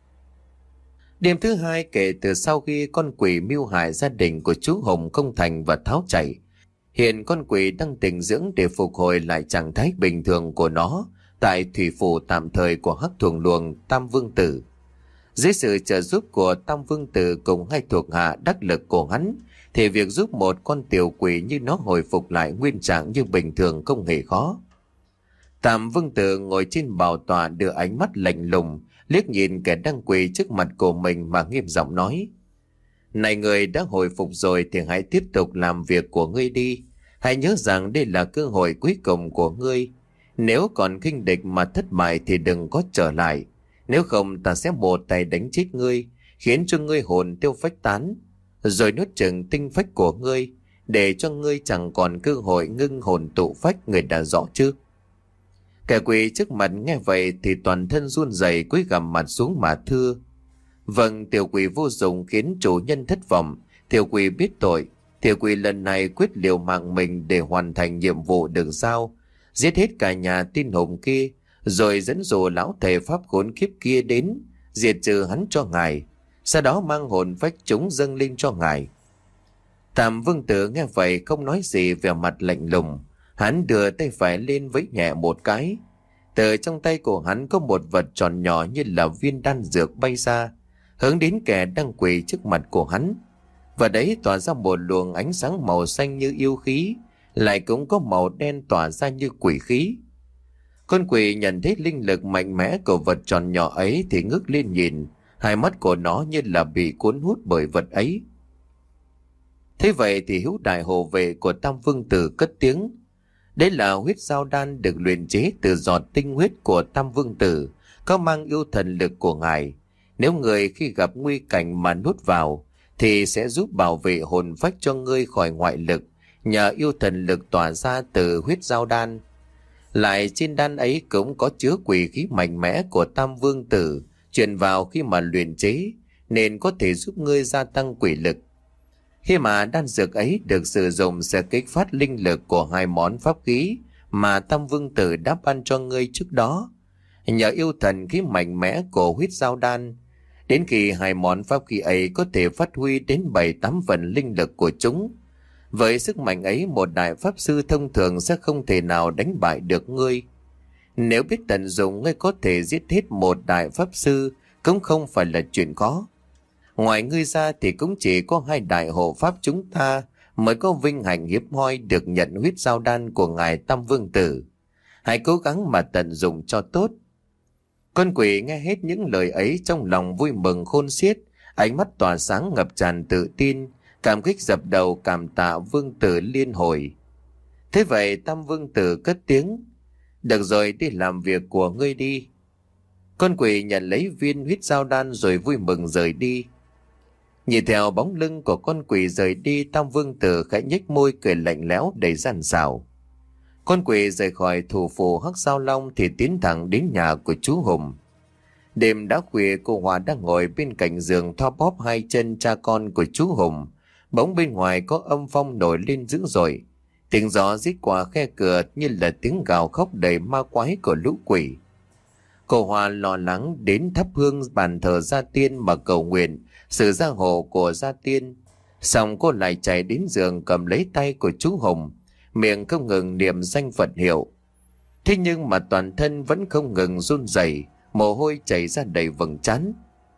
Speaker 1: Đêm thứ 2 kể từ sau khi con quỷ mưu hại gia đình của chú Hùng không thành và tháo chạy, hiện con quỷ đang tĩnh dưỡng để phục hồi lại trạng thái bình thường của nó tại thủy phủ tạm thời của Hắc Thuồng Luồng Tam Vương Tử. Dưới sự trợ giúp của Tam Vương Tử cùng 2 thuộc hạ đắc lực của hắn, thì việc giúp một con tiểu quỷ như nó hồi phục lại nguyên trạng như bình thường không hề khó. Tam Vương Tử ngồi trên bảo tọa đưa ánh mắt lạnh lùng liếc nhìn kẻ đang quỳ trước mặt của mình mà nghiêm giọng nói: "Này, người đã hồi phục rồi thì hãy tiếp tục làm việc của ngươi đi. Hãy nhớ rằng đây là cơ hội cuối cùng của ngươi. Nếu còn khinh địch mà thất bại thì đừng có trở lại. Nếu không ta sẽ một tay đánh chết ngươi, khiến cho ngươi hồn tiêu phách tán, rồi nuốt chửng tinh phách của ngươi, để cho ngươi chẳng còn cơ hội ngưng hồn tụ phách, người đã rõ chứ? Kẻ quỷ trước mặt nghe vậy thì toàn thân run rẩy, cúi gằm mặt xuống mà thưa: Vâng, tiểu quỷ vô dụng khiến chủ nhân thất vọng. Tiểu quỷ biết tội. Tiểu quỷ lần này quyết liều mạng mình để hoàn thành nhiệm vụ được giao, giết hết cả nhà tin hùng kia, rồi dẫn dụ lão thầy pháp khốn kiếp kia đến, diệt trừ hắn cho ngài, sau đó mang hồn phách chúng dâng lên cho ngài. Tam Vương Tử nghe vậy không nói gì, vẻ mặt lạnh lùng. Hắn đưa tay phải lên vẫy nhẹ một cái. Từ trong tay của hắn có một vật tròn nhỏ như là viên đan dược bay ra, hướng đến kẻ đang quỳ trước mặt của hắn. Và đấy tỏa ra một luồng ánh sáng màu xanh như yêu khí, lại cũng có màu đen tỏa ra như quỷ khí. Con quỷ nhận thấy linh lực mạnh mẽ của vật tròn nhỏ ấy thì ngước lên nhìn, hai mắt của nó như là bị cuốn hút bởi vật ấy. Thế vậy thì hữu đại hộ vệ của Tam Vương Tử cất tiếng: Đấy là huyết giao đan được luyện chế từ giọt tinh huyết của Tam Vương Tử, có mang yêu thần lực của ngài. Nếu người khi gặp nguy cảnh mà nuốt vào thì sẽ giúp bảo vệ hồn phách cho ngươi khỏi ngoại lực, nhờ yêu thần lực tỏa ra từ huyết giao đan. Lại trên đan ấy cũng có chứa quỷ khí mạnh mẽ của Tam Vương Tử truyền vào khi mà luyện chế, nên có thể giúp ngươi gia tăng quỷ lực. Khi mà đan dược ấy được sử dụng sẽ kích phát linh lực của hai món pháp khí mà Tam Vương Tử đã ban cho ngươi trước đó. Nhờ yêu thần khí mạnh mẽ của huyết giao đan, đến khi hai món pháp khí ấy có thể phát huy đến 7-8 phần linh lực của chúng. Với sức mạnh ấy, một đại pháp sư thông thường sẽ không thể nào đánh bại được ngươi. Nếu biết tận dụng, ngươi có thể giết hết một đại pháp sư cũng không phải là chuyện khó. Ngoài ngươi ra thì cũng chỉ có hai đại hộ pháp chúng ta mới có vinh hạnh hiếm hoi được nhận huyết giao đan của ngài Tam Vương Tử. Hãy cố gắng mà tận dụng cho tốt. Con quỷ nghe hết những lời ấy trong lòng vui mừng khôn xiết, ánh mắt tỏa sáng ngập tràn tự tin, cảm kích dập đầu cảm tạ Vương Tử liên hồi. Thế vậy Tam Vương Tử cất tiếng: Được rồi, đi làm việc của ngươi đi. Con quỷ nhận lấy viên huyết giao đan rồi vui mừng rời đi. Nhìn theo bóng lưng của con quỷ rời đi, Tam Vương Tử khẽ nhếch môi cười lạnh lẽo đầy gian xảo. Con quỷ rời khỏi thủ phủ Hắc Giao Long thì tiến thẳng đến nhà của chú Hùng. Đêm đã khuya, cô Hòa đang ngồi bên cạnh giường thoa bóp hai chân cha con của chú Hùng. Bỗng bên ngoài có âm phong nổi lên dữ dội. Tiếng gió rít qua khe cửa như là tiếng gào khóc đầy ma quái của lũ quỷ. Cô Hòa lo lắng đến thắp hương bàn thờ gia tiên mà cầu nguyện sự gia hộ của gia tiên. Xong cô lại chạy đến giường cầm lấy tay của chú Hùng, miệng không ngừng niệm danh Phật hiệu. Thế nhưng mà toàn thân vẫn không ngừng run rẩy, mồ hôi chảy ra đầy vầng trán.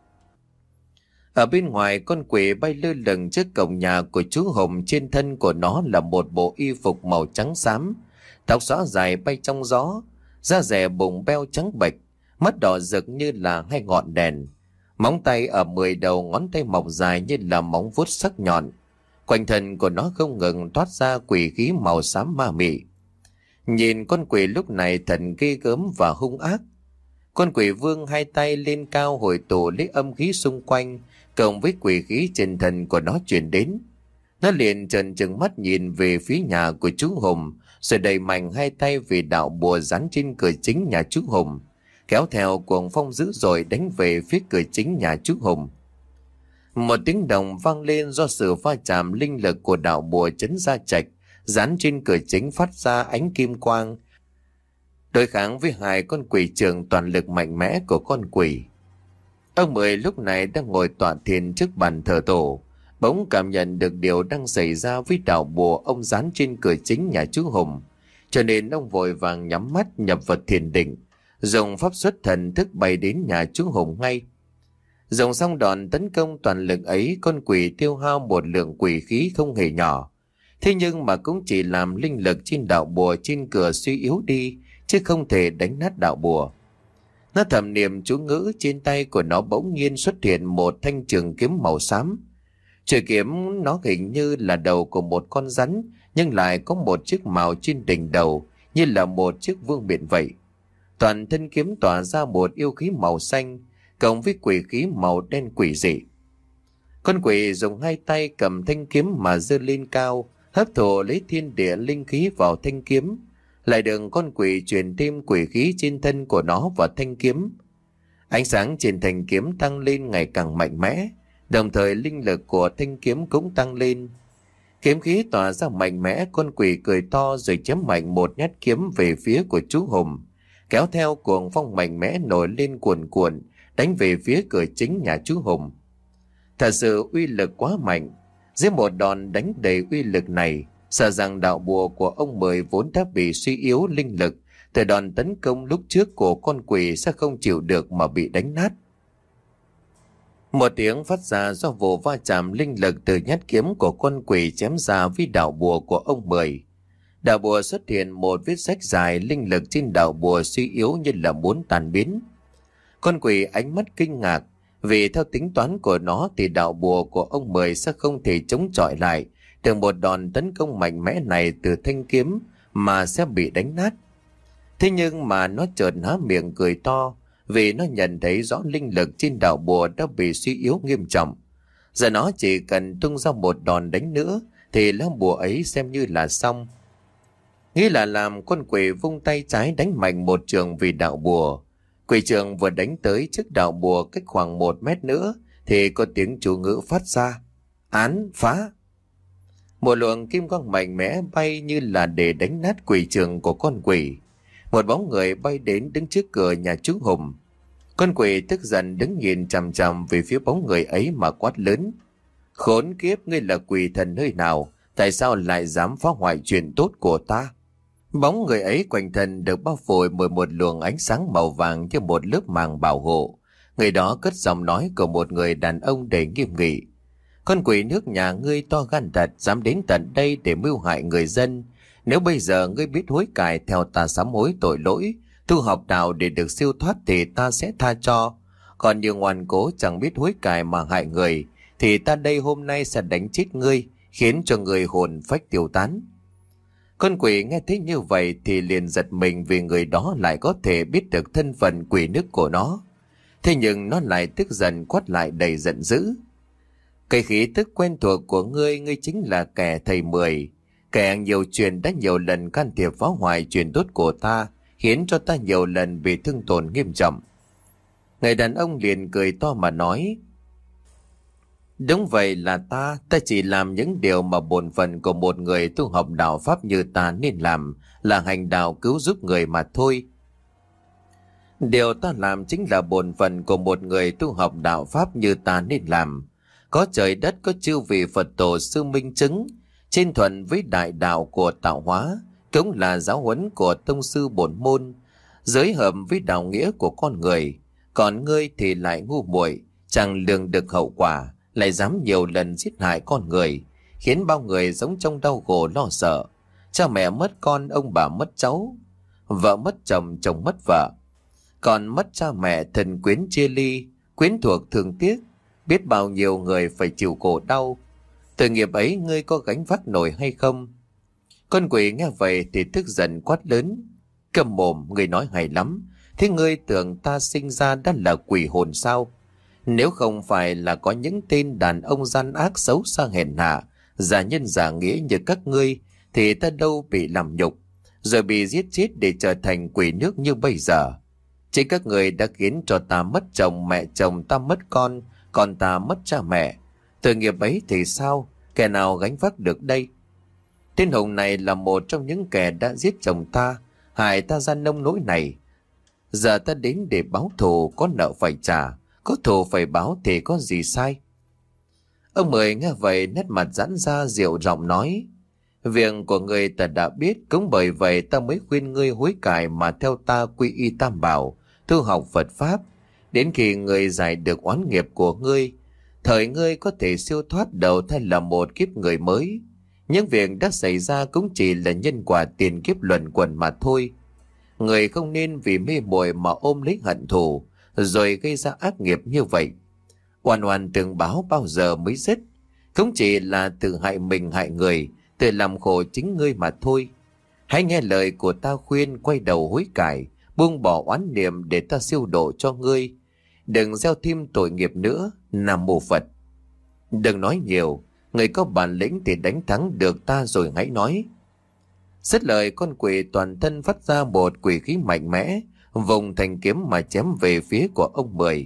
Speaker 1: Ở bên ngoài, con quỷ bay lơ lửng trước cổng nhà của chú Hùng. Trên thân của nó là một bộ y phục màu trắng xám, tóc xõa dài bay trong gió, da dẻ bụng beo trắng bệch, mắt đỏ rực như là hai ngọn đèn. Móng tay ở 10 đầu ngón tay mọc dài như là móng vuốt sắc nhọn. Quanh thân của nó không ngừng toát ra quỷ khí màu xám ma mị. Nhìn con quỷ lúc này thật ghê gớm và hung ác. Con quỷ vương hai tay lên cao hội tụ lấy âm khí xung quanh, cộng với quỷ khí trên thân của nó truyền đến. Nó liền trợn trừng mắt nhìn về phía nhà của chú Hùng, rồi đẩy mạnh hai tay về đạo bùa dán trên cửa chính nhà chú Hùng, kéo theo cuồng phong dữ dội đánh về phía cửa chính nhà chú Hùng. Một tiếng động vang lên do sự va chạm linh lực của đạo bùa trấn gia trạch dán trên cửa chính phát ra ánh kim quang, đối kháng với hai con quỷ trường toàn lực mạnh mẽ của con quỷ. Ông Mười lúc này đang ngồi tọa thiền trước bàn thờ tổ, bỗng cảm nhận được điều đang xảy ra với đạo bùa ông dán trên cửa chính nhà chú Hùng, cho nên ông vội vàng nhắm mắt nhập vào thiền định, dùng pháp xuất thần thức bay đến nhà chú Hùng ngay. Dùng xong đòn tấn công toàn lực ấy, con quỷ tiêu hao một lượng quỷ khí không hề nhỏ. Thế nhưng mà cũng chỉ làm linh lực trên đạo bùa trên cửa suy yếu đi, chứ không thể đánh nát đạo bùa. Nó thầm niệm chú ngữ, trên tay của nó bỗng nhiên xuất hiện một thanh trường kiếm màu xám. Trường kiếm nó hình như là đầu của một con rắn, nhưng lại có một chiếc mào trên đỉnh đầu như là một chiếc vương miện vậy. Toàn thân kiếm tỏa ra một yêu khí màu xanh, cộng với quỷ khí màu đen quỷ dị. Con quỷ dùng hai tay cầm thanh kiếm mà giơ lên cao, hấp thụ lấy thiên địa linh khí vào thanh kiếm, lại được con quỷ truyền thêm quỷ khí trên thân của nó vào thanh kiếm. Ánh sáng trên thanh kiếm tăng lên ngày càng mạnh mẽ, đồng thời linh lực của thanh kiếm cũng tăng lên. Kiếm khí tỏa ra mạnh mẽ, con quỷ cười to rồi chém mạnh một nhát kiếm về phía của chú Hùng, kéo theo cuồng phong mạnh mẽ nổi lên cuồn cuộn, đánh về phía cửa chính nhà chú Hùng. Thật sự uy lực quá mạnh, dưới một đòn đánh đầy uy lực này, sợ rằng đạo bùa của ông Mười vốn đã bị suy yếu linh lực từ đòn tấn công lúc trước của con quỷ sẽ không chịu được mà bị đánh nát. Một tiếng phát ra do vụ va chạm linh lực từ nhát kiếm của con quỷ chém ra với đạo bùa của ông Mười. Đạo bùa xuất hiện một vết rách dài, linh lực trên đạo bùa suy yếu như là muốn tan biến. Con quỷ ánh mắt kinh ngạc, vì theo tính toán của nó thì đạo bùa của ông Mười sẽ không thể chống chọi lại được một đòn tấn công mạnh mẽ này từ thanh kiếm mà sẽ bị đánh nát. Thế nhưng mà nó chợt há miệng cười to, vì nó nhận thấy rõ linh lực trên đạo bùa đã bị suy yếu nghiêm trọng. Giờ nó chỉ cần tung ra một đòn đánh nữa thì lá bùa ấy xem như là xong. Nghĩ là làm, con quỷ vung tay trái đánh mạnh một trường vì đạo bùa. Quỷ trường vừa đánh tới trước đạo bùa cách khoảng 1 mét nữa thì có tiếng chú ngữ phát ra: án phá. Một luồng kim quang mạnh mẽ bay như là để đánh nát quỷ trường của con quỷ. Một bóng người bay đến đứng trước cửa nhà chú Hùng. Con quỷ tức giận đứng nhìn chằm chằm về phía bóng người ấy mà quát lớn: khốn kiếp, ngươi là quỷ thần nơi nào, tại sao lại dám phá hoại chuyện tốt của ta? Bóng người ấy quanh thân được bao phủ bởi một luồng ánh sáng màu vàng như một lớp màng bảo hộ. Người đó cất giọng nói của một người đàn ông đầy nghiêm nghị: con quỷ nước nhà ngươi to gan thật, dám đến tận đây để mưu hại người dân. Nếu bây giờ ngươi biết hối cải theo ta sám hối tội lỗi, tu học đạo để được siêu thoát thì ta sẽ tha cho. Còn như ngoan cố chẳng biết hối cải mà hại người thì ta đây hôm nay sẽ đánh chết ngươi, khiến cho người hồn phách tiêu tán. Con quỷ nghe thấy như vậy thì liền giật mình, vì người đó lại có thể biết được thân phận quỷ nước của nó. Thế nhưng nó lại tức giận quát lại đầy giận dữ: cái khí tức quen thuộc của ngươi, ngươi chính là kẻ thầy Mười, kẻ nhiều chuyện đã nhiều lần can thiệp phá hoại chuyện tốt của ta, khiến cho ta nhiều lần bị thương tổn nghiêm trọng. Người đàn ông liền cười to mà nói: đúng vậy, là ta chỉ làm những điều mà bổn phận của một người tu học đạo pháp như ta nên làm, là hành đạo cứu giúp người mà thôi. Điều ta làm chính là bổn phận của một người tu học đạo pháp như ta nên làm. Có trời đất, có chư vị Phật tổ sư minh chứng, trên thuận với đại đạo của tạo hóa, cũng là giáo huấn của tông sư bổn môn, giới hợp với đạo nghĩa của con người. Còn ngươi thì lại ngu muội, chẳng lường được hậu quả, lại dám nhiều lần giết hại con người, khiến bao người sống trong đau khổ lo sợ. Cha mẹ mất con, ông bà mất cháu, vợ mất chồng, chồng mất vợ, còn mất cha mẹ, thân quyến chia ly, quyến thuộc thương tiếc, biết bao nhiêu người phải chịu khổ đau. Tội nghiệp ấy ngươi có gánh vác nổi hay không? Con quỷ nghe vậy thì tức giận quát lớn: câm mồm, ngươi nói hay lắm. Thế ngươi tưởng ta sinh ra đã là quỷ hồn sao? Nếu không phải là có những tên đàn ông gian ác xấu xa hèn hạ, giả nhân giả nghĩa như các ngươi, thì ta đâu bị làm nhục, rồi bị giết chết để trở thành quỷ nước như bây giờ. Chính các người đã khiến cho ta mất chồng, mẹ chồng ta mất con, còn ta mất cha mẹ. Tội nghiệp ấy thì sao? Kẻ nào gánh vác được đây? Tên Hùng này là một trong những kẻ đã giết chồng ta, hại ta ra nông nỗi này. Giờ ta đến để báo thù, có nợ phải trả, có thù phải báo thì có gì sai? Ông Mười nghe vậy nét mặt giãn ra, dịu giọng nói: việc của người ta đã biết, cũng bởi vậy ta mới khuyên ngươi hối cải mà theo ta quy y Tam Bảo, tu học Phật Pháp. Đến khi ngươi giải được oán nghiệp của ngươi, thời ngươi có thể siêu thoát đầu thai là một kiếp người mới. Những việc đã xảy ra cũng chỉ là nhân quả tiền kiếp luẩn quẩn mà thôi. Người không nên vì mê muội mà ôm lấy hận thù, rồi gây ra ác nghiệp như vậy. Oan oan tương báo bao giờ mới dứt? Cũng chỉ là tự hại mình hại người, tự làm khổ chính ngươi mà thôi. Hãy nghe lời của ta khuyên, quay đầu hối cải, buông bỏ oán niệm để ta siêu độ cho ngươi. Đừng gieo thêm tội nghiệp nữa. Nam Mô Phật. Đừng nói nhiều, Người có bản lĩnh thì đánh thắng được ta rồi hãy nói. Dứt lời, con quỷ toàn thân phát ra một quỷ khí mạnh mẽ, vùng thành kiếm mà chém về phía của ông Mười.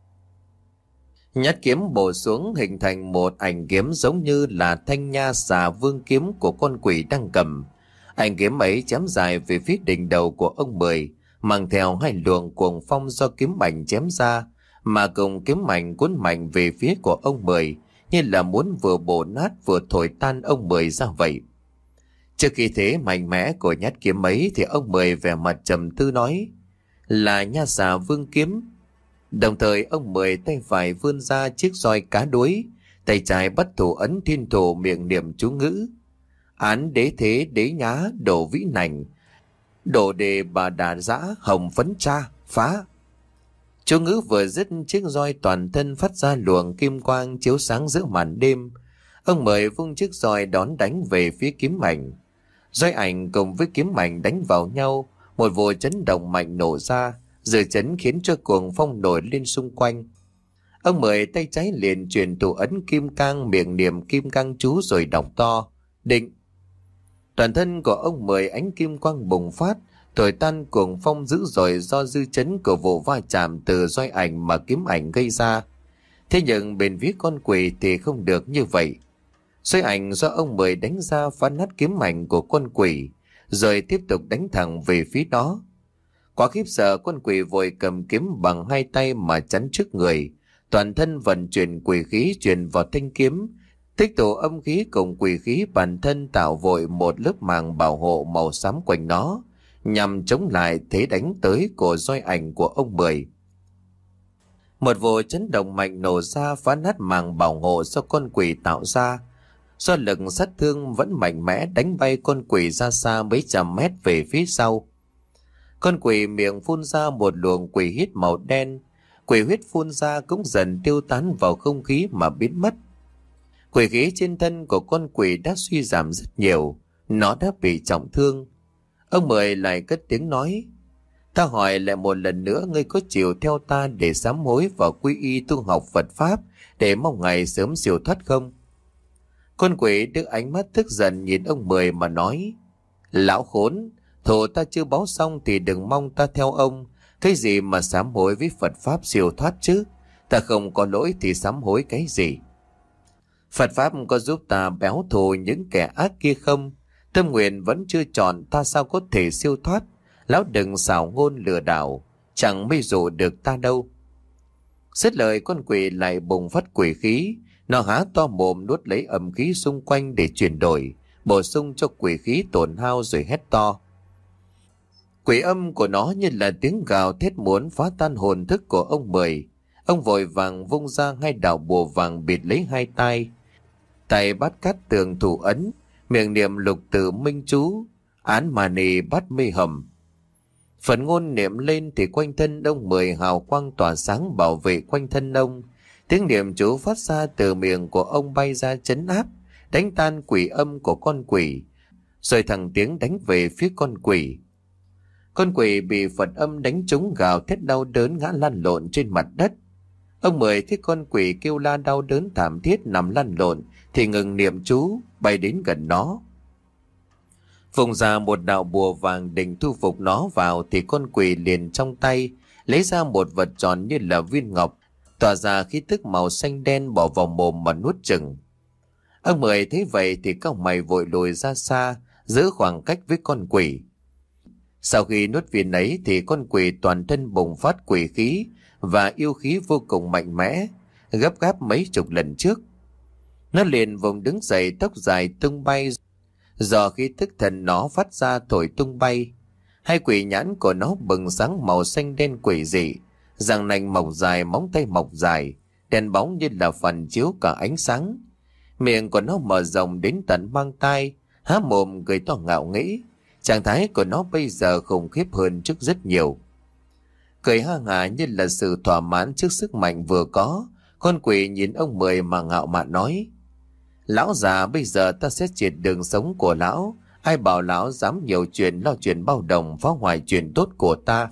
Speaker 1: Nhát kiếm bổ xuống hình thành một ảnh kiếm giống như là thanh nha xà vương kiếm của con quỷ đang cầm. Ảnh kiếm ấy chém dài về phía đỉnh đầu của ông Mười, mang theo hai luồng cuồng phong do kiếm ảnh chém ra, mà cùng kiếm ảnh cuốn mạnh về phía của ông Mười, như là muốn vừa bổ nát vừa thổi tan ông Mười ra vậy. Trước khi thế mạnh mẽ của nhát kiếm ấy thì ông Mười vẻ mặt trầm tư nói: là nha xà vương kiếm. Đồng thời ông Mười tay phải vươn ra chiếc roi cá đuối, tay trái bắt thủ ấn thiên thủ, miệng niệm chú ngữ: án đế thế đế nhá đổ vĩ nành, đổ đề bà đà giã hồng phấn cha phá. Chú ngữ vừa dứt, chiếc roi toàn thân phát ra luồng kim quang chiếu sáng giữa màn đêm. Ông Mười vung chiếc roi đón đánh về phía kiếm ảnh. Roi ảnh cùng với kiếm ảnh đánh vào nhau, một vụ chấn động mạnh nổ ra, dư chấn khiến cho cuồng phong nổi lên xung quanh. Ông Mười tay trái liền truyền thủ ấn kim cang, miệng niệm kim cang chú rồi đọc to: định. Toàn thân của ông Mười ánh kim quang bùng phát, thổi tan cuồng phong dữ dội do dư chấn của vụ va chạm từ roi ảnh mà kiếm ảnh gây ra. Thế nhưng bên phía con quỷ thì không được như vậy. Roi ảnh do ông Mười đánh ra phá nát kiếm ảnh của con quỷ, rồi tiếp tục đánh thẳng về phía đó. Quá khiếp sợ, con quỷ vội cầm kiếm bằng hai tay mà chắn trước người, toàn thân vận chuyển quỷ khí truyền vào thanh kiếm, tích tụ âm khí cùng quỷ khí bản thân tạo vội một lớp màng bảo hộ màu xám quanh nó, nhằm chống lại thế đánh tới của roi ảnh của ông Mười. Một vụ chấn động mạnh nổ ra phá nát màng bảo hộ do con quỷ tạo ra, do lực sát thương vẫn mạnh mẽ đánh bay con quỷ ra xa mấy trăm mét về phía sau. Con quỷ miệng phun ra một luồng quỷ hít màu đen, quỷ huyết phun ra cũng dần tiêu tán vào không khí mà biến mất. Quỷ khí trên thân của con quỷ đã suy giảm rất nhiều, nó đã bị trọng thương. Ông Mười lại cất tiếng nói: ta hỏi lại một lần nữa, ngươi có chịu theo ta để sám hối và quy y tu học Phật Pháp để mong ngày sớm siêu thoát không? Con quỷ đưa ánh mắt tức giận nhìn ông Mười mà nói: lão khốn, thù ta chưa báo xong thì đừng mong ta theo ông. Cái gì mà sám hối với Phật Pháp siêu thoát chứ? Ta không có lỗi thì sám hối cái gì? Phật Pháp có giúp ta béo thù những kẻ ác kia không? Tâm nguyện vẫn chưa chọn, ta sao có thể siêu thoát? Lão đừng xảo ngôn lừa đảo, chẳng mê dụ được ta đâu. Dứt lời, con quỷ lại bùng phát quỷ khí. Nó há to mồm nuốt lấy âm khí xung quanh để chuyển đổi, bổ sung cho quỷ khí tổn hao rồi hét to. Quỷ âm của nó như là tiếng gào thét muốn phá tan hồn thức của ông Mười. Ông vội vàng vung ra hai đạo bùa vàng bịt lấy hai tay. Tay bắt cát tường thủ ấn, miệng niệm lục tử minh chú, án mà nì bắt mê hầm. Phần ngôn niệm lên thì quanh thân ông Mười hào quang tỏa sáng bảo vệ quanh thân ông. Tiếng niệm chú phát ra từ miệng của ông bay ra trấn áp, đánh tan quỷ âm của con quỷ, rồi thẳng tiếng đánh về phía con quỷ. Con quỷ bị Phật âm đánh trúng gào thét đau đớn ngã lăn lộn trên mặt đất. Ông Mười thấy con quỷ kêu la đau đớn thảm thiết nằm lăn lộn thì ngừng niệm chú, bay đến gần nó. Vùng ra một đạo bùa vàng định thu phục nó vào thì con quỷ liền trong tay lấy ra một vật tròn như là viên ngọc, tỏa ra khí tức màu xanh đen bỏ vào mồm mà nuốt chửng. Ông Mười thấy vậy thì cau mày vội lùi ra xa, giữ khoảng cách với con quỷ. Sau khi nuốt viên ấy thì con quỷ toàn thân bùng phát quỷ khí và yêu khí vô cùng mạnh mẽ, gấp gáp mấy chục lần trước. Nó liền vùng đứng dậy, tóc dài tung bay, do khí tức thần nó phát ra thổi tung bay. Hai quỷ nhãn của nó bừng sáng màu xanh đen quỷ dị, răng nanh mọc dài, móng tay mọc dài, đèn bóng như là phản chiếu cả ánh sáng. Miệng của nó mở rộng đến tận mang tai, há mồm cười to ngạo nghễ. Trạng thái của nó bây giờ khủng khiếp hơn trước rất nhiều. Cười ha hả như là sự thỏa mãn trước sức mạnh vừa có, con quỷ nhìn ông Mười mà ngạo mạn nói: lão già, bây giờ ta sẽ triệt đường sống của lão. Ai bảo lão dám nhiều chuyện, lo chuyện bao đồng, phá hoại chuyện tốt của ta?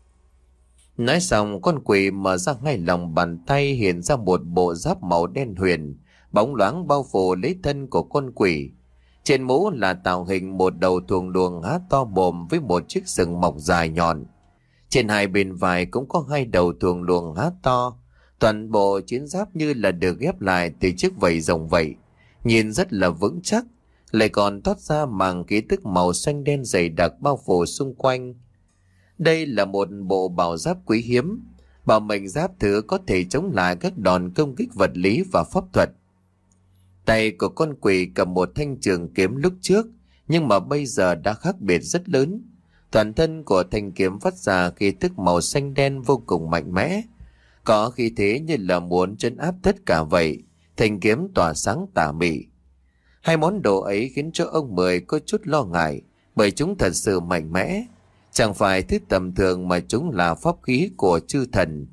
Speaker 1: Nói xong, con quỷ mở ra ngay lòng bàn tay, hiện ra một bộ giáp màu đen huyền, bóng loáng bao phủ lấy thân của con quỷ. Trên mũ là tạo hình một đầu thuồng luồng há to mồm với một chiếc sừng mọc dài nhọn. Trên hai bên vai cũng có hai đầu thuồng luồng há to. Toàn bộ chiến giáp như là được ghép lại từ chiếc vảy rồng vậy, nhìn rất là vững chắc, lại còn toát ra màng ký tức màu xanh đen dày đặc bao phủ xung quanh. Đây là một bộ bảo giáp quý hiếm, bảo mệnh giáp thứ có thể chống lại các đòn công kích vật lý và pháp thuật. Tay của con quỷ cầm một thanh trường kiếm lúc trước, nhưng mà bây giờ đã khác biệt rất lớn. Toàn thân của thanh kiếm phát ra khí tức màu xanh đen vô cùng mạnh mẽ, có khí thế như là muốn trấn áp tất cả vậy. Thanh kiếm tỏa sáng tà mị. Hai món đồ ấy khiến cho ông Mười có chút lo ngại, bởi chúng thật sự mạnh mẽ, chẳng phải thứ tầm thường mà chúng là pháp khí của chư thần.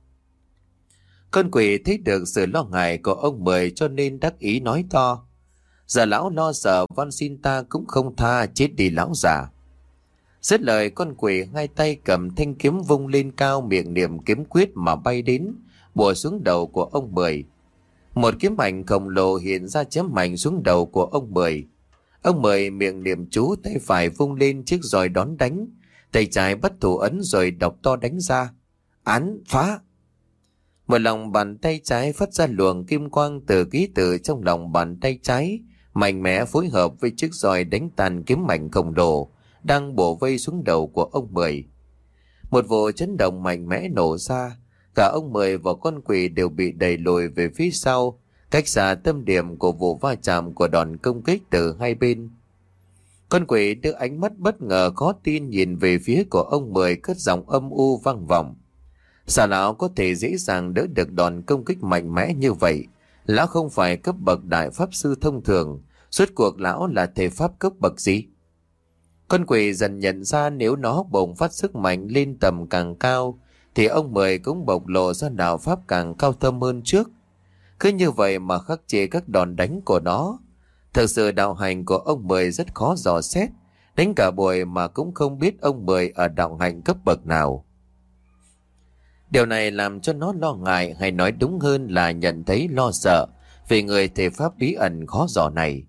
Speaker 1: Con quỷ thấy được sự lo ngại của ông Mười cho nên đắc ý nói to: "Giờ lão lo sợ van xin ta cũng không tha, chết đi lão già." Dứt lời, con quỷ hai tay cầm thanh kiếm vung lên cao, miệng niệm kiếm quyết mà bay đến, bổ xuống đầu của ông Mười. Một kiếm ảnh khổng lồ hiện ra chém mạnh xuống đầu của ông Mười. Ông Mười miệng niệm chú, tay phải vung lên chiếc roi đón đánh, tay trái bắt thủ ấn rồi đọc to đánh ra: "Án phá." Một lòng bàn tay trái phát ra luồng kim quang từ ký tự trong lòng bàn tay trái, mạnh mẽ phối hợp với chiếc roi đánh tàn kiếm ảnh khổng lồ đang bổ vây xuống đầu của ông Mười. Một vụ chấn động mạnh mẽ nổ ra, cả ông Mười và con quỷ đều bị đẩy lùi về phía sau, cách xa tâm điểm của vụ va chạm của đòn công kích từ hai bên. Con quỷ đưa ánh mắt bất ngờ khó tin nhìn về phía của ông Mười, cất giọng âm u vang vọng: "Sao lão có thể dễ dàng đỡ được đòn công kích mạnh mẽ như vậy? Lão không phải cấp bậc đại pháp sư thông thường, rốt cuộc lão là thể pháp cấp bậc gì?" Con quỷ dần nhận ra nếu nó bùng phát sức mạnh lên tầm càng cao, thì ông Mười cũng bộc lộ ra đạo pháp càng cao thâm hơn trước. Cứ như vậy mà khắc chế các đòn đánh của nó. Thực sự đạo hành của ông Mười rất khó dò xét, đánh cả buổi mà cũng không biết ông Mười ở đạo hành cấp bậc nào. Điều này làm cho nó lo ngại, hay nói đúng hơn là nhận thấy lo sợ về người thể pháp bí ẩn khó dò này.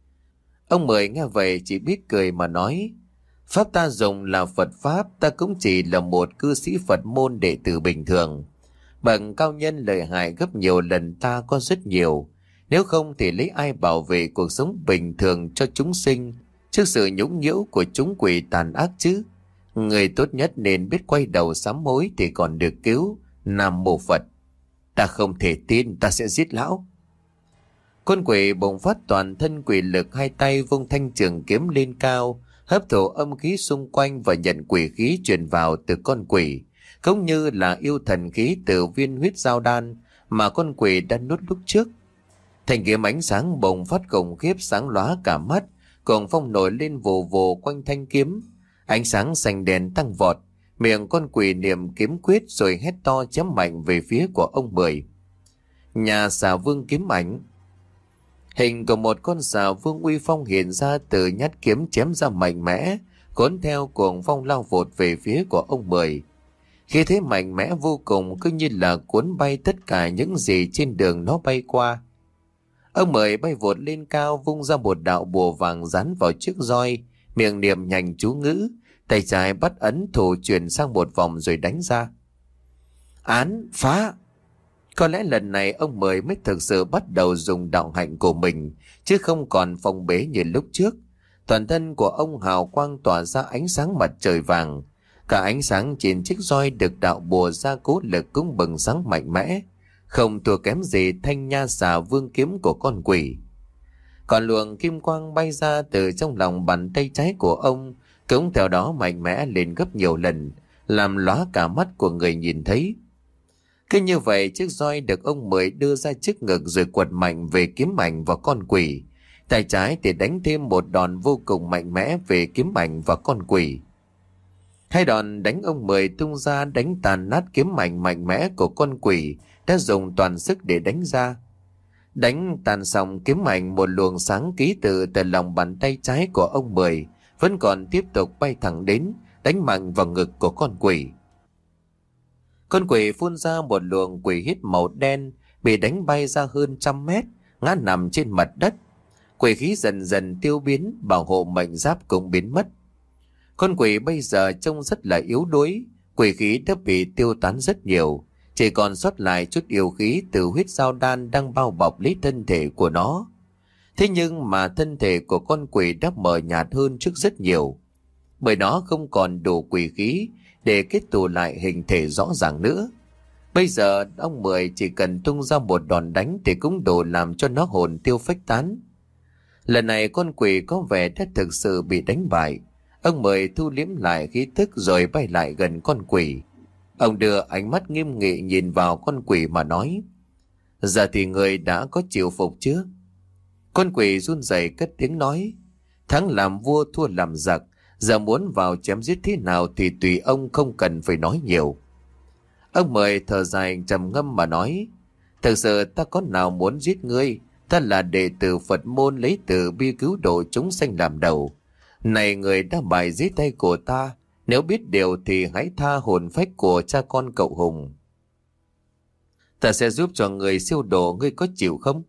Speaker 1: Ông Mười nghe vậy chỉ biết cười mà nói: "Pháp ta dùng là Phật pháp, ta cũng chỉ là một cư sĩ Phật môn đệ tử bình thường. Bậc cao nhân lợi hại gấp nhiều lần ta có rất nhiều, nếu không thì lấy ai bảo vệ cuộc sống bình thường cho chúng sinh trước sự nhũng nhiễu của chúng quỷ tàn ác chứ? Người tốt nhất nên biết quay đầu sám hối thì còn được cứu. Nam mô Phật." "Ta không thể tin, ta sẽ giết lão." Con quỷ bùng phát toàn thân quỷ lực, hai tay vung thanh trường kiếm lên cao, hấp thụ âm khí xung quanh và nhận quỷ khí truyền vào từ con quỷ, cũng như là yêu thần khí từ viên huyết giao đan mà con quỷ đã nuốt lúc trước. Thanh kiếm ánh sáng bùng phát khủng khiếp, sáng lóa cả mắt, cuồng phong nổi lên vù vù quanh thanh kiếm. Ánh sáng xanh đen tăng vọt, miệng con quỷ niệm kiếm quyết rồi hét to chém mạnh về phía của ông Mười. Nhà xà vương kiếm ảnh. Hình của một con xà vương uy phong hiện ra từ nhát kiếm chém ra mạnh mẽ, cuốn theo cuồng phong lao vụt về phía của ông Mười. Khi thế mạnh mẽ vô cùng, cứ như là cuốn bay tất cả những gì trên đường nó bay qua. Ông Mười bay vụt lên cao, vung ra một đạo bùa vàng dán vào chiếc roi, miệng niệm nhanh chú ngữ, tay trái bắt ấn thủ chuyển sang một vòng rồi đánh ra: "Án phá." Có lẽ lần này ông Mười mới thực sự bắt đầu dùng đạo hạnh của mình, chứ không còn phong bế như lúc trước. Toàn thân của ông hào quang tỏa ra ánh sáng mặt trời vàng. Cả ánh sáng trên chiếc roi được đạo bùa gia cố lực cũng bừng sáng mạnh mẽ, không thua kém gì thanh nha xà vương kiếm của con quỷ. Còn luồng kim quang bay ra từ trong lòng bàn tay trái của ông cũng theo đó mạnh mẽ lên gấp nhiều lần, làm lóa cả mắt của người nhìn thấy. Cứ như vậy, chiếc roi được ông Mười đưa ra trước ngực rồi quật mạnh về kiếm ảnh và con quỷ. Tay trái thì đánh thêm một đòn vô cùng mạnh mẽ về kiếm ảnh và con quỷ. Hai đòn đánh ông Mười tung ra đánh tàn nát kiếm ảnh mạnh mẽ của con quỷ đã dùng toàn sức để đánh ra. Đánh tàn xong kiếm ảnh, một luồng sáng ký tự từ lòng bàn tay trái của ông Mười vẫn còn tiếp tục bay thẳng đến, đánh mạnh vào ngực của con quỷ. Con quỷ phun ra một luồng quỷ hít màu đen, bị đánh bay ra hơn 100 mét, ngã nằm trên mặt đất. Quỷ khí dần dần tiêu biến, bảo hộ mệnh giáp cũng biến mất. Con quỷ bây giờ trông rất là yếu đuối, quỷ khí đã bị tiêu tán rất nhiều, chỉ còn sót lại chút yêu khí từ huyết giao đan đang bao bọc lấy thân thể của nó. Thế nhưng mà thân thể của con quỷ đã mờ nhạt hơn trước rất nhiều, bởi nó không còn đủ quỷ khí để kết tụ lại hình thể rõ ràng nữa. Bây giờ ông Mười chỉ cần tung ra một đòn đánh thì cũng đủ làm cho nó hồn tiêu phách tán. Lần này con quỷ có vẻ đã thực sự bị đánh bại. Ông Mười thu liếm lại khí tức rồi bay lại gần con quỷ. Ông đưa ánh mắt nghiêm nghị nhìn vào con quỷ mà nói: giờ thì người đã có chịu phục chưa? Con quỷ run rẩy cất tiếng nói: thắng làm vua thua làm giặc, giờ muốn vào chém giết thế nào thì tùy ông, không cần phải nói nhiều. Ông Mười thở dài trầm ngâm mà nói: thực sự ta có nào muốn giết ngươi, ta là đệ tử Phật môn lấy từ bi cứu độ chúng sanh làm đầu. Này người đã bại dưới tay của ta, nếu biết điều thì hãy tha hồn phách của cha con cậu Hùng. Ta sẽ giúp cho người siêu độ, ngươi có chịu không?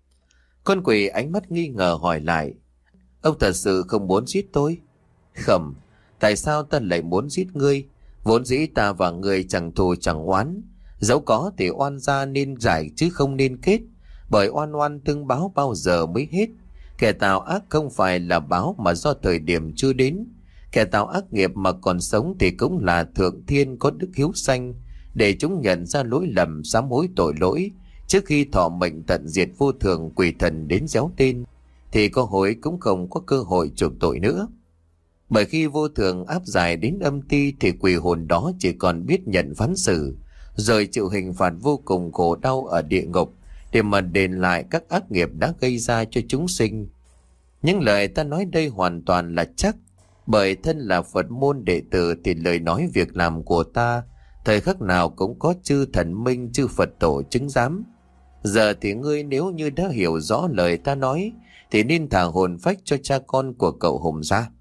Speaker 1: Con quỷ ánh mắt nghi ngờ hỏi lại: ông thật sự không muốn giết tôi? Khẩm, tại sao ta lại muốn giết ngươi? Vốn dĩ ta và ngươi chẳng thù chẳng oán, dẫu có thì oan gia nên giải chứ không nên kết, bởi oan oan tương báo bao giờ mới hết. Kẻ tạo ác không phải là báo mà do thời điểm chưa đến. Kẻ tạo ác nghiệp mà còn sống thì cũng là thượng thiên có đức hiếu sanh, để chúng nhận ra lỗi lầm, sám hối tội lỗi trước khi thọ mệnh tận diệt vô thường quỷ thần đến réo tên, thì có hối cũng không có cơ hội chuộc tội nữa. Bởi khi vô thường áp giải đến âm ti thì quỷ hồn đó chỉ còn biết nhận phán xử, rồi chịu hình phạt vô cùng khổ đau ở địa ngục để mà đền lại các ác nghiệp đã gây ra cho chúng sinh. Những lời ta nói đây hoàn toàn là chắc, bởi thân là Phật môn đệ tử thì lời nói việc làm của ta thời khắc nào cũng có chư thần minh, chư Phật tổ chứng giám. Giờ thì ngươi nếu như đã hiểu rõ lời ta nói thì nên thả hồn phách cho cha con của cậu Hùng ra.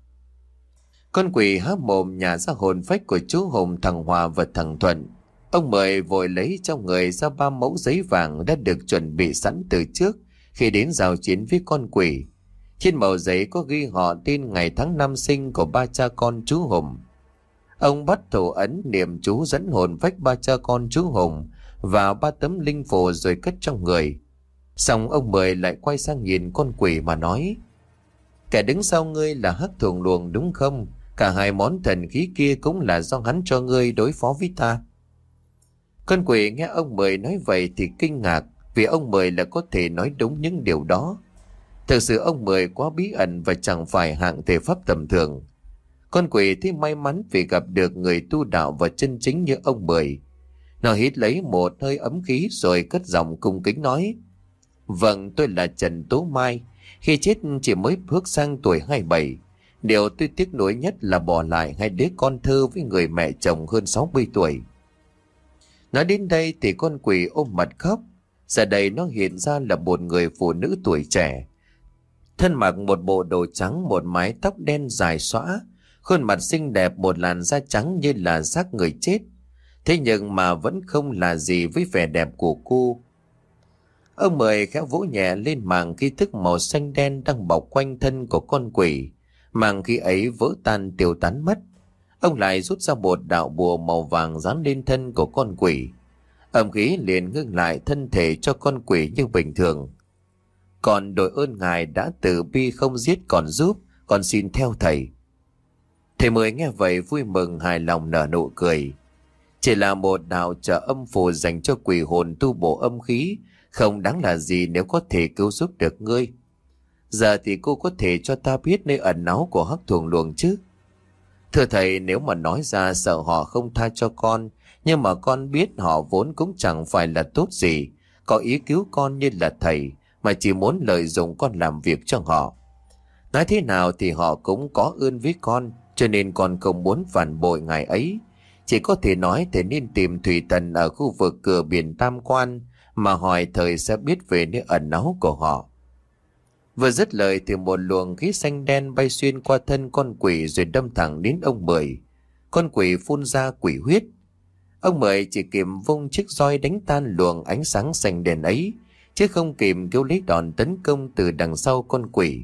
Speaker 1: Con quỷ há mồm nhả ra hồn phách của chú Hùng, thằng Hòa và thằng Thuận. Ông Mười vội lấy trong người ra 3 mẫu giấy vàng đã được chuẩn bị sẵn từ trước khi đến giao chiến với con quỷ. Trên mẩu giấy có ghi họ tên, ngày tháng năm sinh của 3 cha con chú Hùng. Ông bắt thủ ấn niệm chú dẫn hồn phách 3 cha con chú Hùng vào 3 tấm linh phù rồi cất trong người. Xong ông Mười lại quay sang nhìn con quỷ mà nói: kẻ đứng sau ngươi là Hắc Thuồng Luồng đúng không? Cả 2 món thần khí kia cũng là do hắn cho ngươi đối phó với ta. Con quỷ nghe ông Mười nói vậy thì kinh ngạc, vì ông Mười là có thể nói đúng những điều đó. Thực sự ông Mười quá bí ẩn và chẳng phải hạng thể pháp tầm thường. Con quỷ thấy may mắn vì gặp được người tu đạo và chân chính như ông Mười. Nó hít lấy một hơi ấm khí rồi cất giọng cung kính nói: vâng, tôi là Trần Tố Mai, khi chết chỉ mới bước sang tuổi 27. Điều tôi tiếc nuối nhất là bỏ lại 2 đứa con thơ với người mẹ chồng hơn 60 tuổi. Nói đến đây thì con quỷ ôm mặt khóc. Giờ đây nó hiện ra là một người phụ nữ tuổi trẻ, thân mặc một bộ đồ trắng, một mái tóc đen dài xõa, khuôn mặt xinh đẹp, một làn da trắng như là xác người chết. Thế nhưng mà vẫn không là gì với vẻ đẹp của cô. Ông Mười khéo vỗ nhẹ lên màng khí thức màu xanh đen đang bọc quanh thân của con quỷ. Màng khí ấy vỡ tan tiêu tán mất. Ông lại rút ra một đạo bùa màu vàng dán lên thân của con quỷ. Âm khí liền ngưng lại thân thể cho con quỷ như bình thường. Còn đội ơn ngài đã từ bi không giết còn giúp, còn xin theo thầy. Thầy Mười nghe vậy vui mừng hài lòng nở nụ cười. Chỉ là một đạo trợ âm phù dành cho quỷ hồn tu bổ âm khí, không đáng là gì nếu có thể cứu giúp được ngươi. Giờ thì cô có thể cho ta biết nơi ẩn náu của Hắc Thuồng Luồng chứ? Thưa thầy, nếu mà nói ra sợ họ không tha cho con, nhưng mà con biết họ vốn cũng chẳng phải là tốt gì, có ý cứu con như là thầy, mà chỉ muốn lợi dụng con làm việc cho họ. Nói thế nào thì họ cũng có ơn với con, cho nên con không muốn phản bội ngài ấy. Chỉ có thể nói thầy nên tìm thủy thần ở khu vực cửa biển Tam Quan, mà hỏi thời sẽ biết về nơi ẩn náu của họ. Vừa dứt lời thì một luồng khí xanh đen bay xuyên qua thân con quỷ rồi đâm thẳng đến ông Mười. Con quỷ phun ra quỷ huyết. Ông Mười chỉ kịp vung chiếc roi đánh tan luồng ánh sáng xanh đen ấy, chứ không kịp kêu lấy đòn tấn công từ đằng sau con quỷ.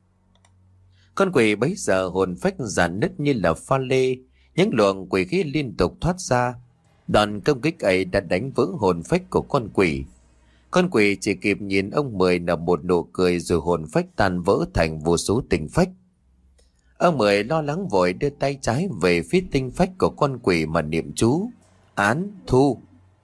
Speaker 1: Con quỷ bấy giờ hồn phách rạn nứt như là pha lê, những luồng quỷ khí liên tục thoát ra. Đòn công kích ấy đã đánh vỡ hồn phách của con quỷ. Con quỷ chỉ kịp nhìn ông Mười nở một nụ cười rồi hồn phách tan vỡ thành vô số tinh phách. Ông Mười lo lắng vội đưa tay trái về phía tinh phách của con quỷ mà niệm chú: Án thu.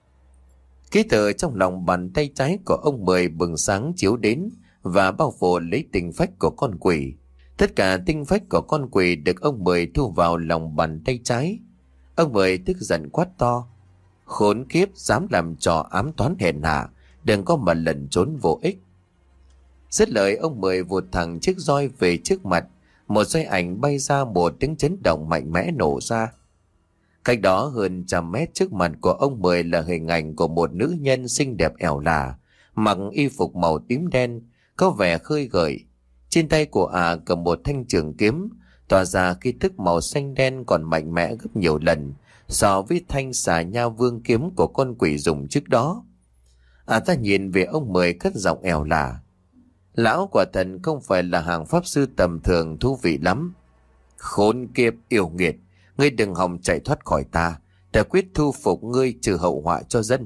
Speaker 1: Ký tự trong lòng bàn tay trái của ông Mười bừng sáng chiếu đến và bao phủ lấy tinh phách của con quỷ. Tất cả tinh phách của con quỷ được ông Mười thu vào lòng bàn tay trái. Ông Mười tức giận quát to: Khốn kiếp, dám làm trò ám toán hèn hạ, đừng có mà lẩn trốn vô ích. Dứt lời, ông Mười vụt thẳng chiếc roi về trước mặt. Một roi ảnh bay ra, một tiếng chấn động mạnh mẽ nổ ra. Cách đó hơn 100 mét trước mặt của ông Mười là hình ảnh của một nữ nhân xinh đẹp ẻo lả, mặc y phục màu tím đen, có vẻ khơi gợi. Trên tay của cầm một thanh trường kiếm, tỏa ra khí tức màu xanh đen còn mạnh mẽ gấp nhiều lần so với thanh xà nha vương kiếm của con quỷ dùng trước đó. Ta nhìn về ông Mười cất giọng ẻo lả: Lão quả thần không phải là hàng pháp sư tầm thường, thú vị lắm. Khốn kiếp yêu nghiệt, ngươi đừng hòng chạy thoát khỏi ta quyết thu phục ngươi trừ hậu họa cho dân.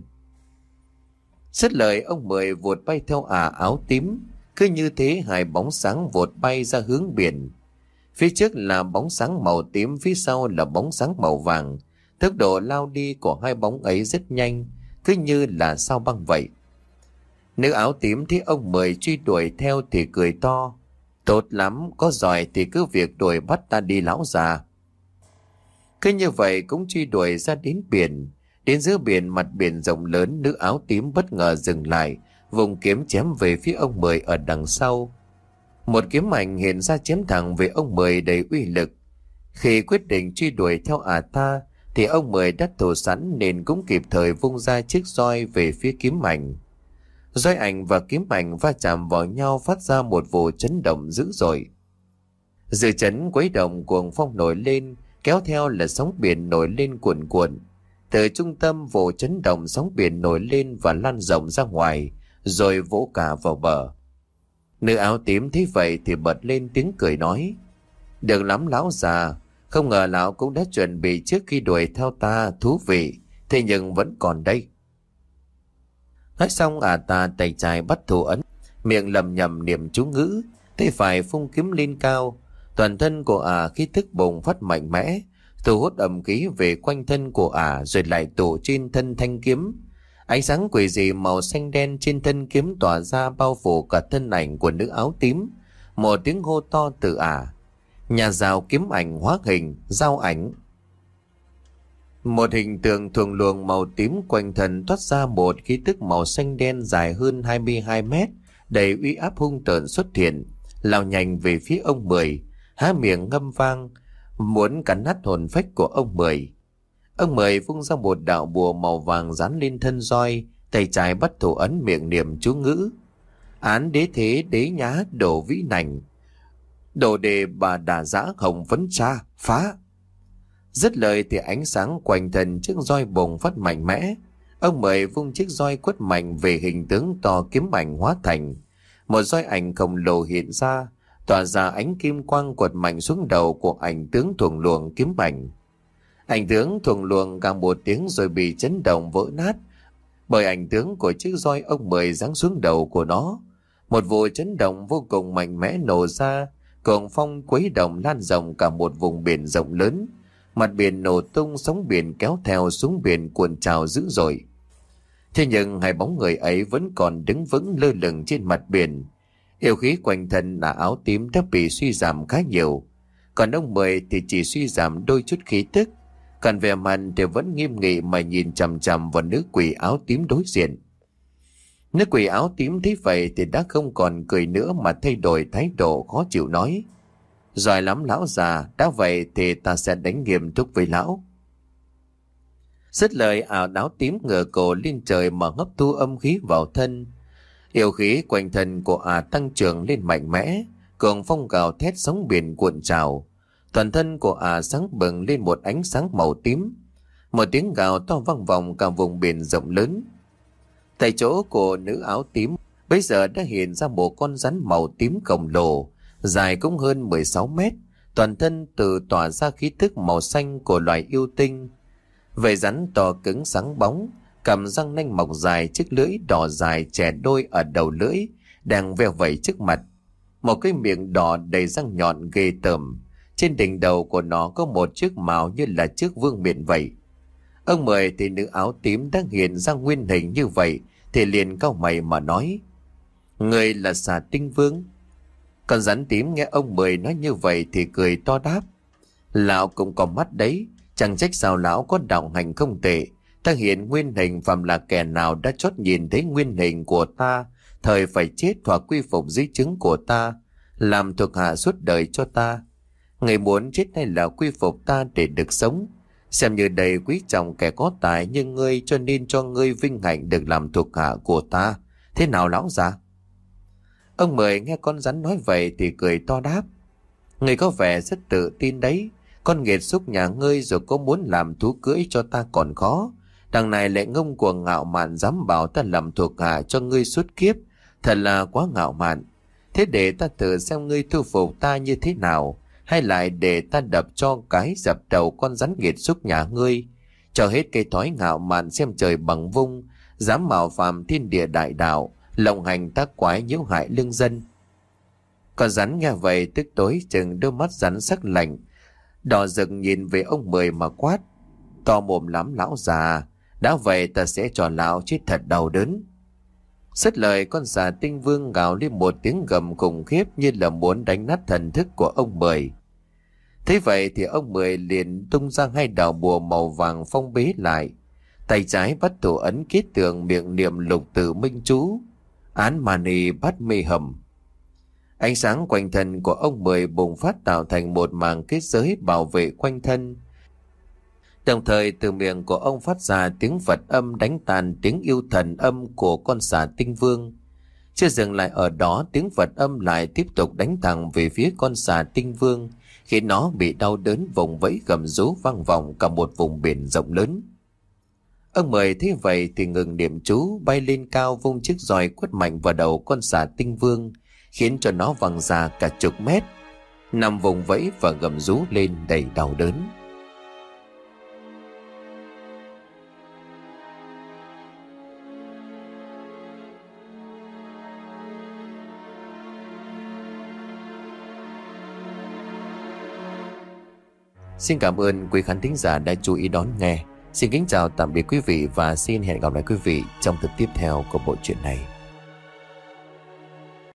Speaker 1: Dứt lời, ông Mười vụt bay theo áo tím. Cứ như thế hai bóng sáng vụt bay ra hướng biển. Phía trước là bóng sáng màu tím, phía sau là bóng sáng màu vàng. Tốc độ lao đi của hai bóng ấy rất nhanh, cứ như là sao băng vậy. Nữ áo tím thấy ông Mười truy đuổi theo thì cười to: Tốt lắm, có giỏi thì cứ việc đuổi bắt ta đi lão già. Cứ như vậy cũng truy đuổi ra đến biển. Đến giữa biển, mặt biển rộng lớn, nữ áo tím bất ngờ dừng lại, vùng kiếm chém về phía ông Mười ở đằng sau. Một kiếm mạnh hiện ra chém thẳng về ông Mười đầy uy lực. Khi quyết định truy đuổi theo ta thì ông Mười đã thủ sẵn nên cũng kịp thời vung ra chiếc roi về phía kiếm mạnh. Roi ảnh và kiếm ảnh va chạm vào nhau, phát ra một vụ chấn động dữ dội. Dư chấn quấy động, cuồng phong nổi lên, kéo theo là sóng biển nổi lên cuồn cuộn. Từ trung tâm vụ chấn động, sóng biển nổi lên và lan rộng ra ngoài, rồi vỗ cả vào bờ. Nữ áo tím thấy vậy thì bật lên tiếng cười nói: Được lắm lão già, không ngờ lão cũng đã chuẩn bị trước khi đuổi theo ta, thú vị, thế nhưng vẫn còn đây. Nói xong ta tay trái bắt thủ ấn, miệng lầm nhầm niệm chú ngữ, tay phải phung kiếm lên cao. Toàn thân của khí thức bùng phát mạnh mẽ, thu hút âm khí về quanh thân của rồi lại tụ trên thân thanh kiếm. Ánh sáng quỷ dị màu xanh đen trên thân kiếm tỏa ra, bao phủ cả thân ảnh của nữ áo tím. Một tiếng hô to từ nhà rào kiếm ảnh hóa hình, giao ảnh. Một hình tượng thuồng luồng màu tím quanh thân toát ra một khí tức màu xanh đen dài hơn 22 mét, đầy uy áp hung tợn xuất hiện, lao nhanh về phía ông Mười, há miệng ngâm vang, muốn cắn nát hồn phách của ông Mười. Ông Mười vung ra một đạo bùa màu vàng dán lên thân roi, tay trái bắt thủ ấn, miệng niệm chú ngữ: Án đế thế đế nhá đổ vĩ nành, đồ đề bà đà giã hồng phấn cha phá. Dứt lời thì ánh sáng quanh thân chiếc roi bùng phát mạnh mẽ. Ông Mười vung chiếc roi quất mạnh về hình tướng to kiếm ảnh hóa thành. Một roi ảnh khổng lồ hiện ra, tỏa ra ánh kim quang quật mạnh xuống đầu của ảnh tướng thuồng luồng kiếm ảnh. Ảnh tướng thuồng luồng càng một tiếng rồi bị chấn động vỡ nát, bởi ảnh tướng của chiếc roi ông Mười giáng xuống đầu của nó. Một vụ chấn động vô cùng mạnh mẽ nổ ra, cuồng phong quấy động lan rộng cả một vùng biển rộng lớn. Mặt biển nổ tung, sóng biển kéo theo xuống biển cuồn trào dữ dội. Thế nhưng hai bóng người ấy vẫn còn đứng vững lơ lửng trên mặt biển. Yêu khí quanh thân áo tím đã bị suy giảm khá nhiều, còn ông Mười thì chỉ suy giảm đôi chút khí tức, còn vẻ mặt thì vẫn nghiêm nghị mà nhìn chằm chằm vào nữ quỷ áo tím đối diện. Nữ quỷ áo tím thấy vậy thì đã không còn cười nữa mà thay đổi thái độ khó chịu nói: Giỏi lắm lão già, đã vậy thì ta sẽ đánh nghiêm túc với lão. Dứt lời, áo tím ngửa cổ lên trời mà hấp thu âm khí vào thân. Yêu khí quanh thân của tăng trưởng lên mạnh mẽ, cường phong gào thét, sóng biển cuộn trào. Toàn thân của sáng bừng lên một ánh sáng màu tím. Một tiếng gào to vang vọng cả vùng biển rộng lớn. Tại chỗ của nữ áo tím, Bây giờ đã hiện ra một con rắn màu tím khổng lồ, dài cũng hơn 16 mét, toàn thân từ tỏa ra khí tức màu xanh của loài yêu tinh. Vảy rắn to cứng sáng bóng, cầm răng nanh mọc dài, chiếc lưỡi đỏ dài chẻ đôi ở đầu lưỡi, đang veo vẩy trước mặt. Một cái miệng đỏ đầy răng nhọn ghê tởm. Trên đỉnh đầu của nó có một chiếc mào như là chiếc vương miện vậy. Ông Mười thì nữ áo tím đang hiện ra nguyên hình như vậy thì liền cau mày mà nói: người là Xà Tinh Vương. Con rắn tím nghe ông Mười nói như vậy thì cười to đáp: lão cũng có mắt đấy, chẳng trách sao lão có đạo hành không tệ. Ta hiện nguyên hình, phàm là kẻ nào đã chót nhìn thấy nguyên hình của ta, thời phải chết hoặc quy phục dưới trướng của ta, làm thuộc hạ suốt đời cho ta. Người muốn chết hay là quy phục ta để được sống? Xem như đầy quý trọng kẻ có tài như ngươi, cho nên cho ngươi vinh hạnh được làm thuộc hạ của ta. Thế nào lão già? Ông Mười nghe con rắn nói vậy thì cười to đáp: người có vẻ rất tự tin đấy. Con nghiệt xúc nhà ngươi rồi có muốn làm thú cưỡi cho ta còn khó, đằng này lại ngông cuồng ngạo mạn dám bảo ta làm thuộc hạ cho ngươi suốt kiếp, thật là quá ngạo mạn. Thế để ta thử xem ngươi thu phục ta như thế nào, hay lại để ta đập cho cái dập đầu con rắn nghiệt xúc nhà ngươi, cho hết cây thói ngạo mạn xem trời bằng vung, dám mạo phạm thiên địa đại đạo, lộng hành tác quái nhiễu hại lương dân. Con rắn nghe vậy tức tối chừng đôi mắt rắn sắc lạnh đỏ rực nhìn về ông Mười mà quát: to mồm lắm lão già, đã vậy ta sẽ cho lão chết thật đau đớn. Dứt lời, con Xà Tinh Vương gào lên một tiếng gầm khủng khiếp như là muốn đánh nát thần thức của ông Mười. Thế vậy thì ông Mười liền tung ra hai đạo bùa màu vàng phong bế lại, tay trái bắt thủ ấn kết tường, miệng niệm lục tử minh chú: án mani bát mê hầm. Ánh sáng quanh thân của ông Mười bùng phát tạo thành một màng kết giới bảo vệ quanh thân. Đồng thời từ miệng của ông phát ra tiếng Phật âm đánh tàn tiếng yêu thần âm của con Xà Tinh Vương. Chưa dừng lại ở đó, tiếng Phật âm lại tiếp tục đánh thẳng về phía con Xà Tinh Vương, khiến nó bị đau đớn vùng vẫy gầm rú vang vọng cả một vùng biển rộng lớn. Ông Mười thấy vậy thì ngừng niệm chú, bay lên cao vung chiếc roi quất mạnh vào đầu con Xà Tinh Vương, khiến cho nó văng ra cả chục mét, nằm vùng vẫy và gầm rú lên đầy đau đớn. Xin cảm ơn quý khán thính giả đã chú ý đón nghe. Xin kính chào tạm biệt quý vị và xin hẹn gặp lại quý vị trong tập tiếp theo của bộ truyện này.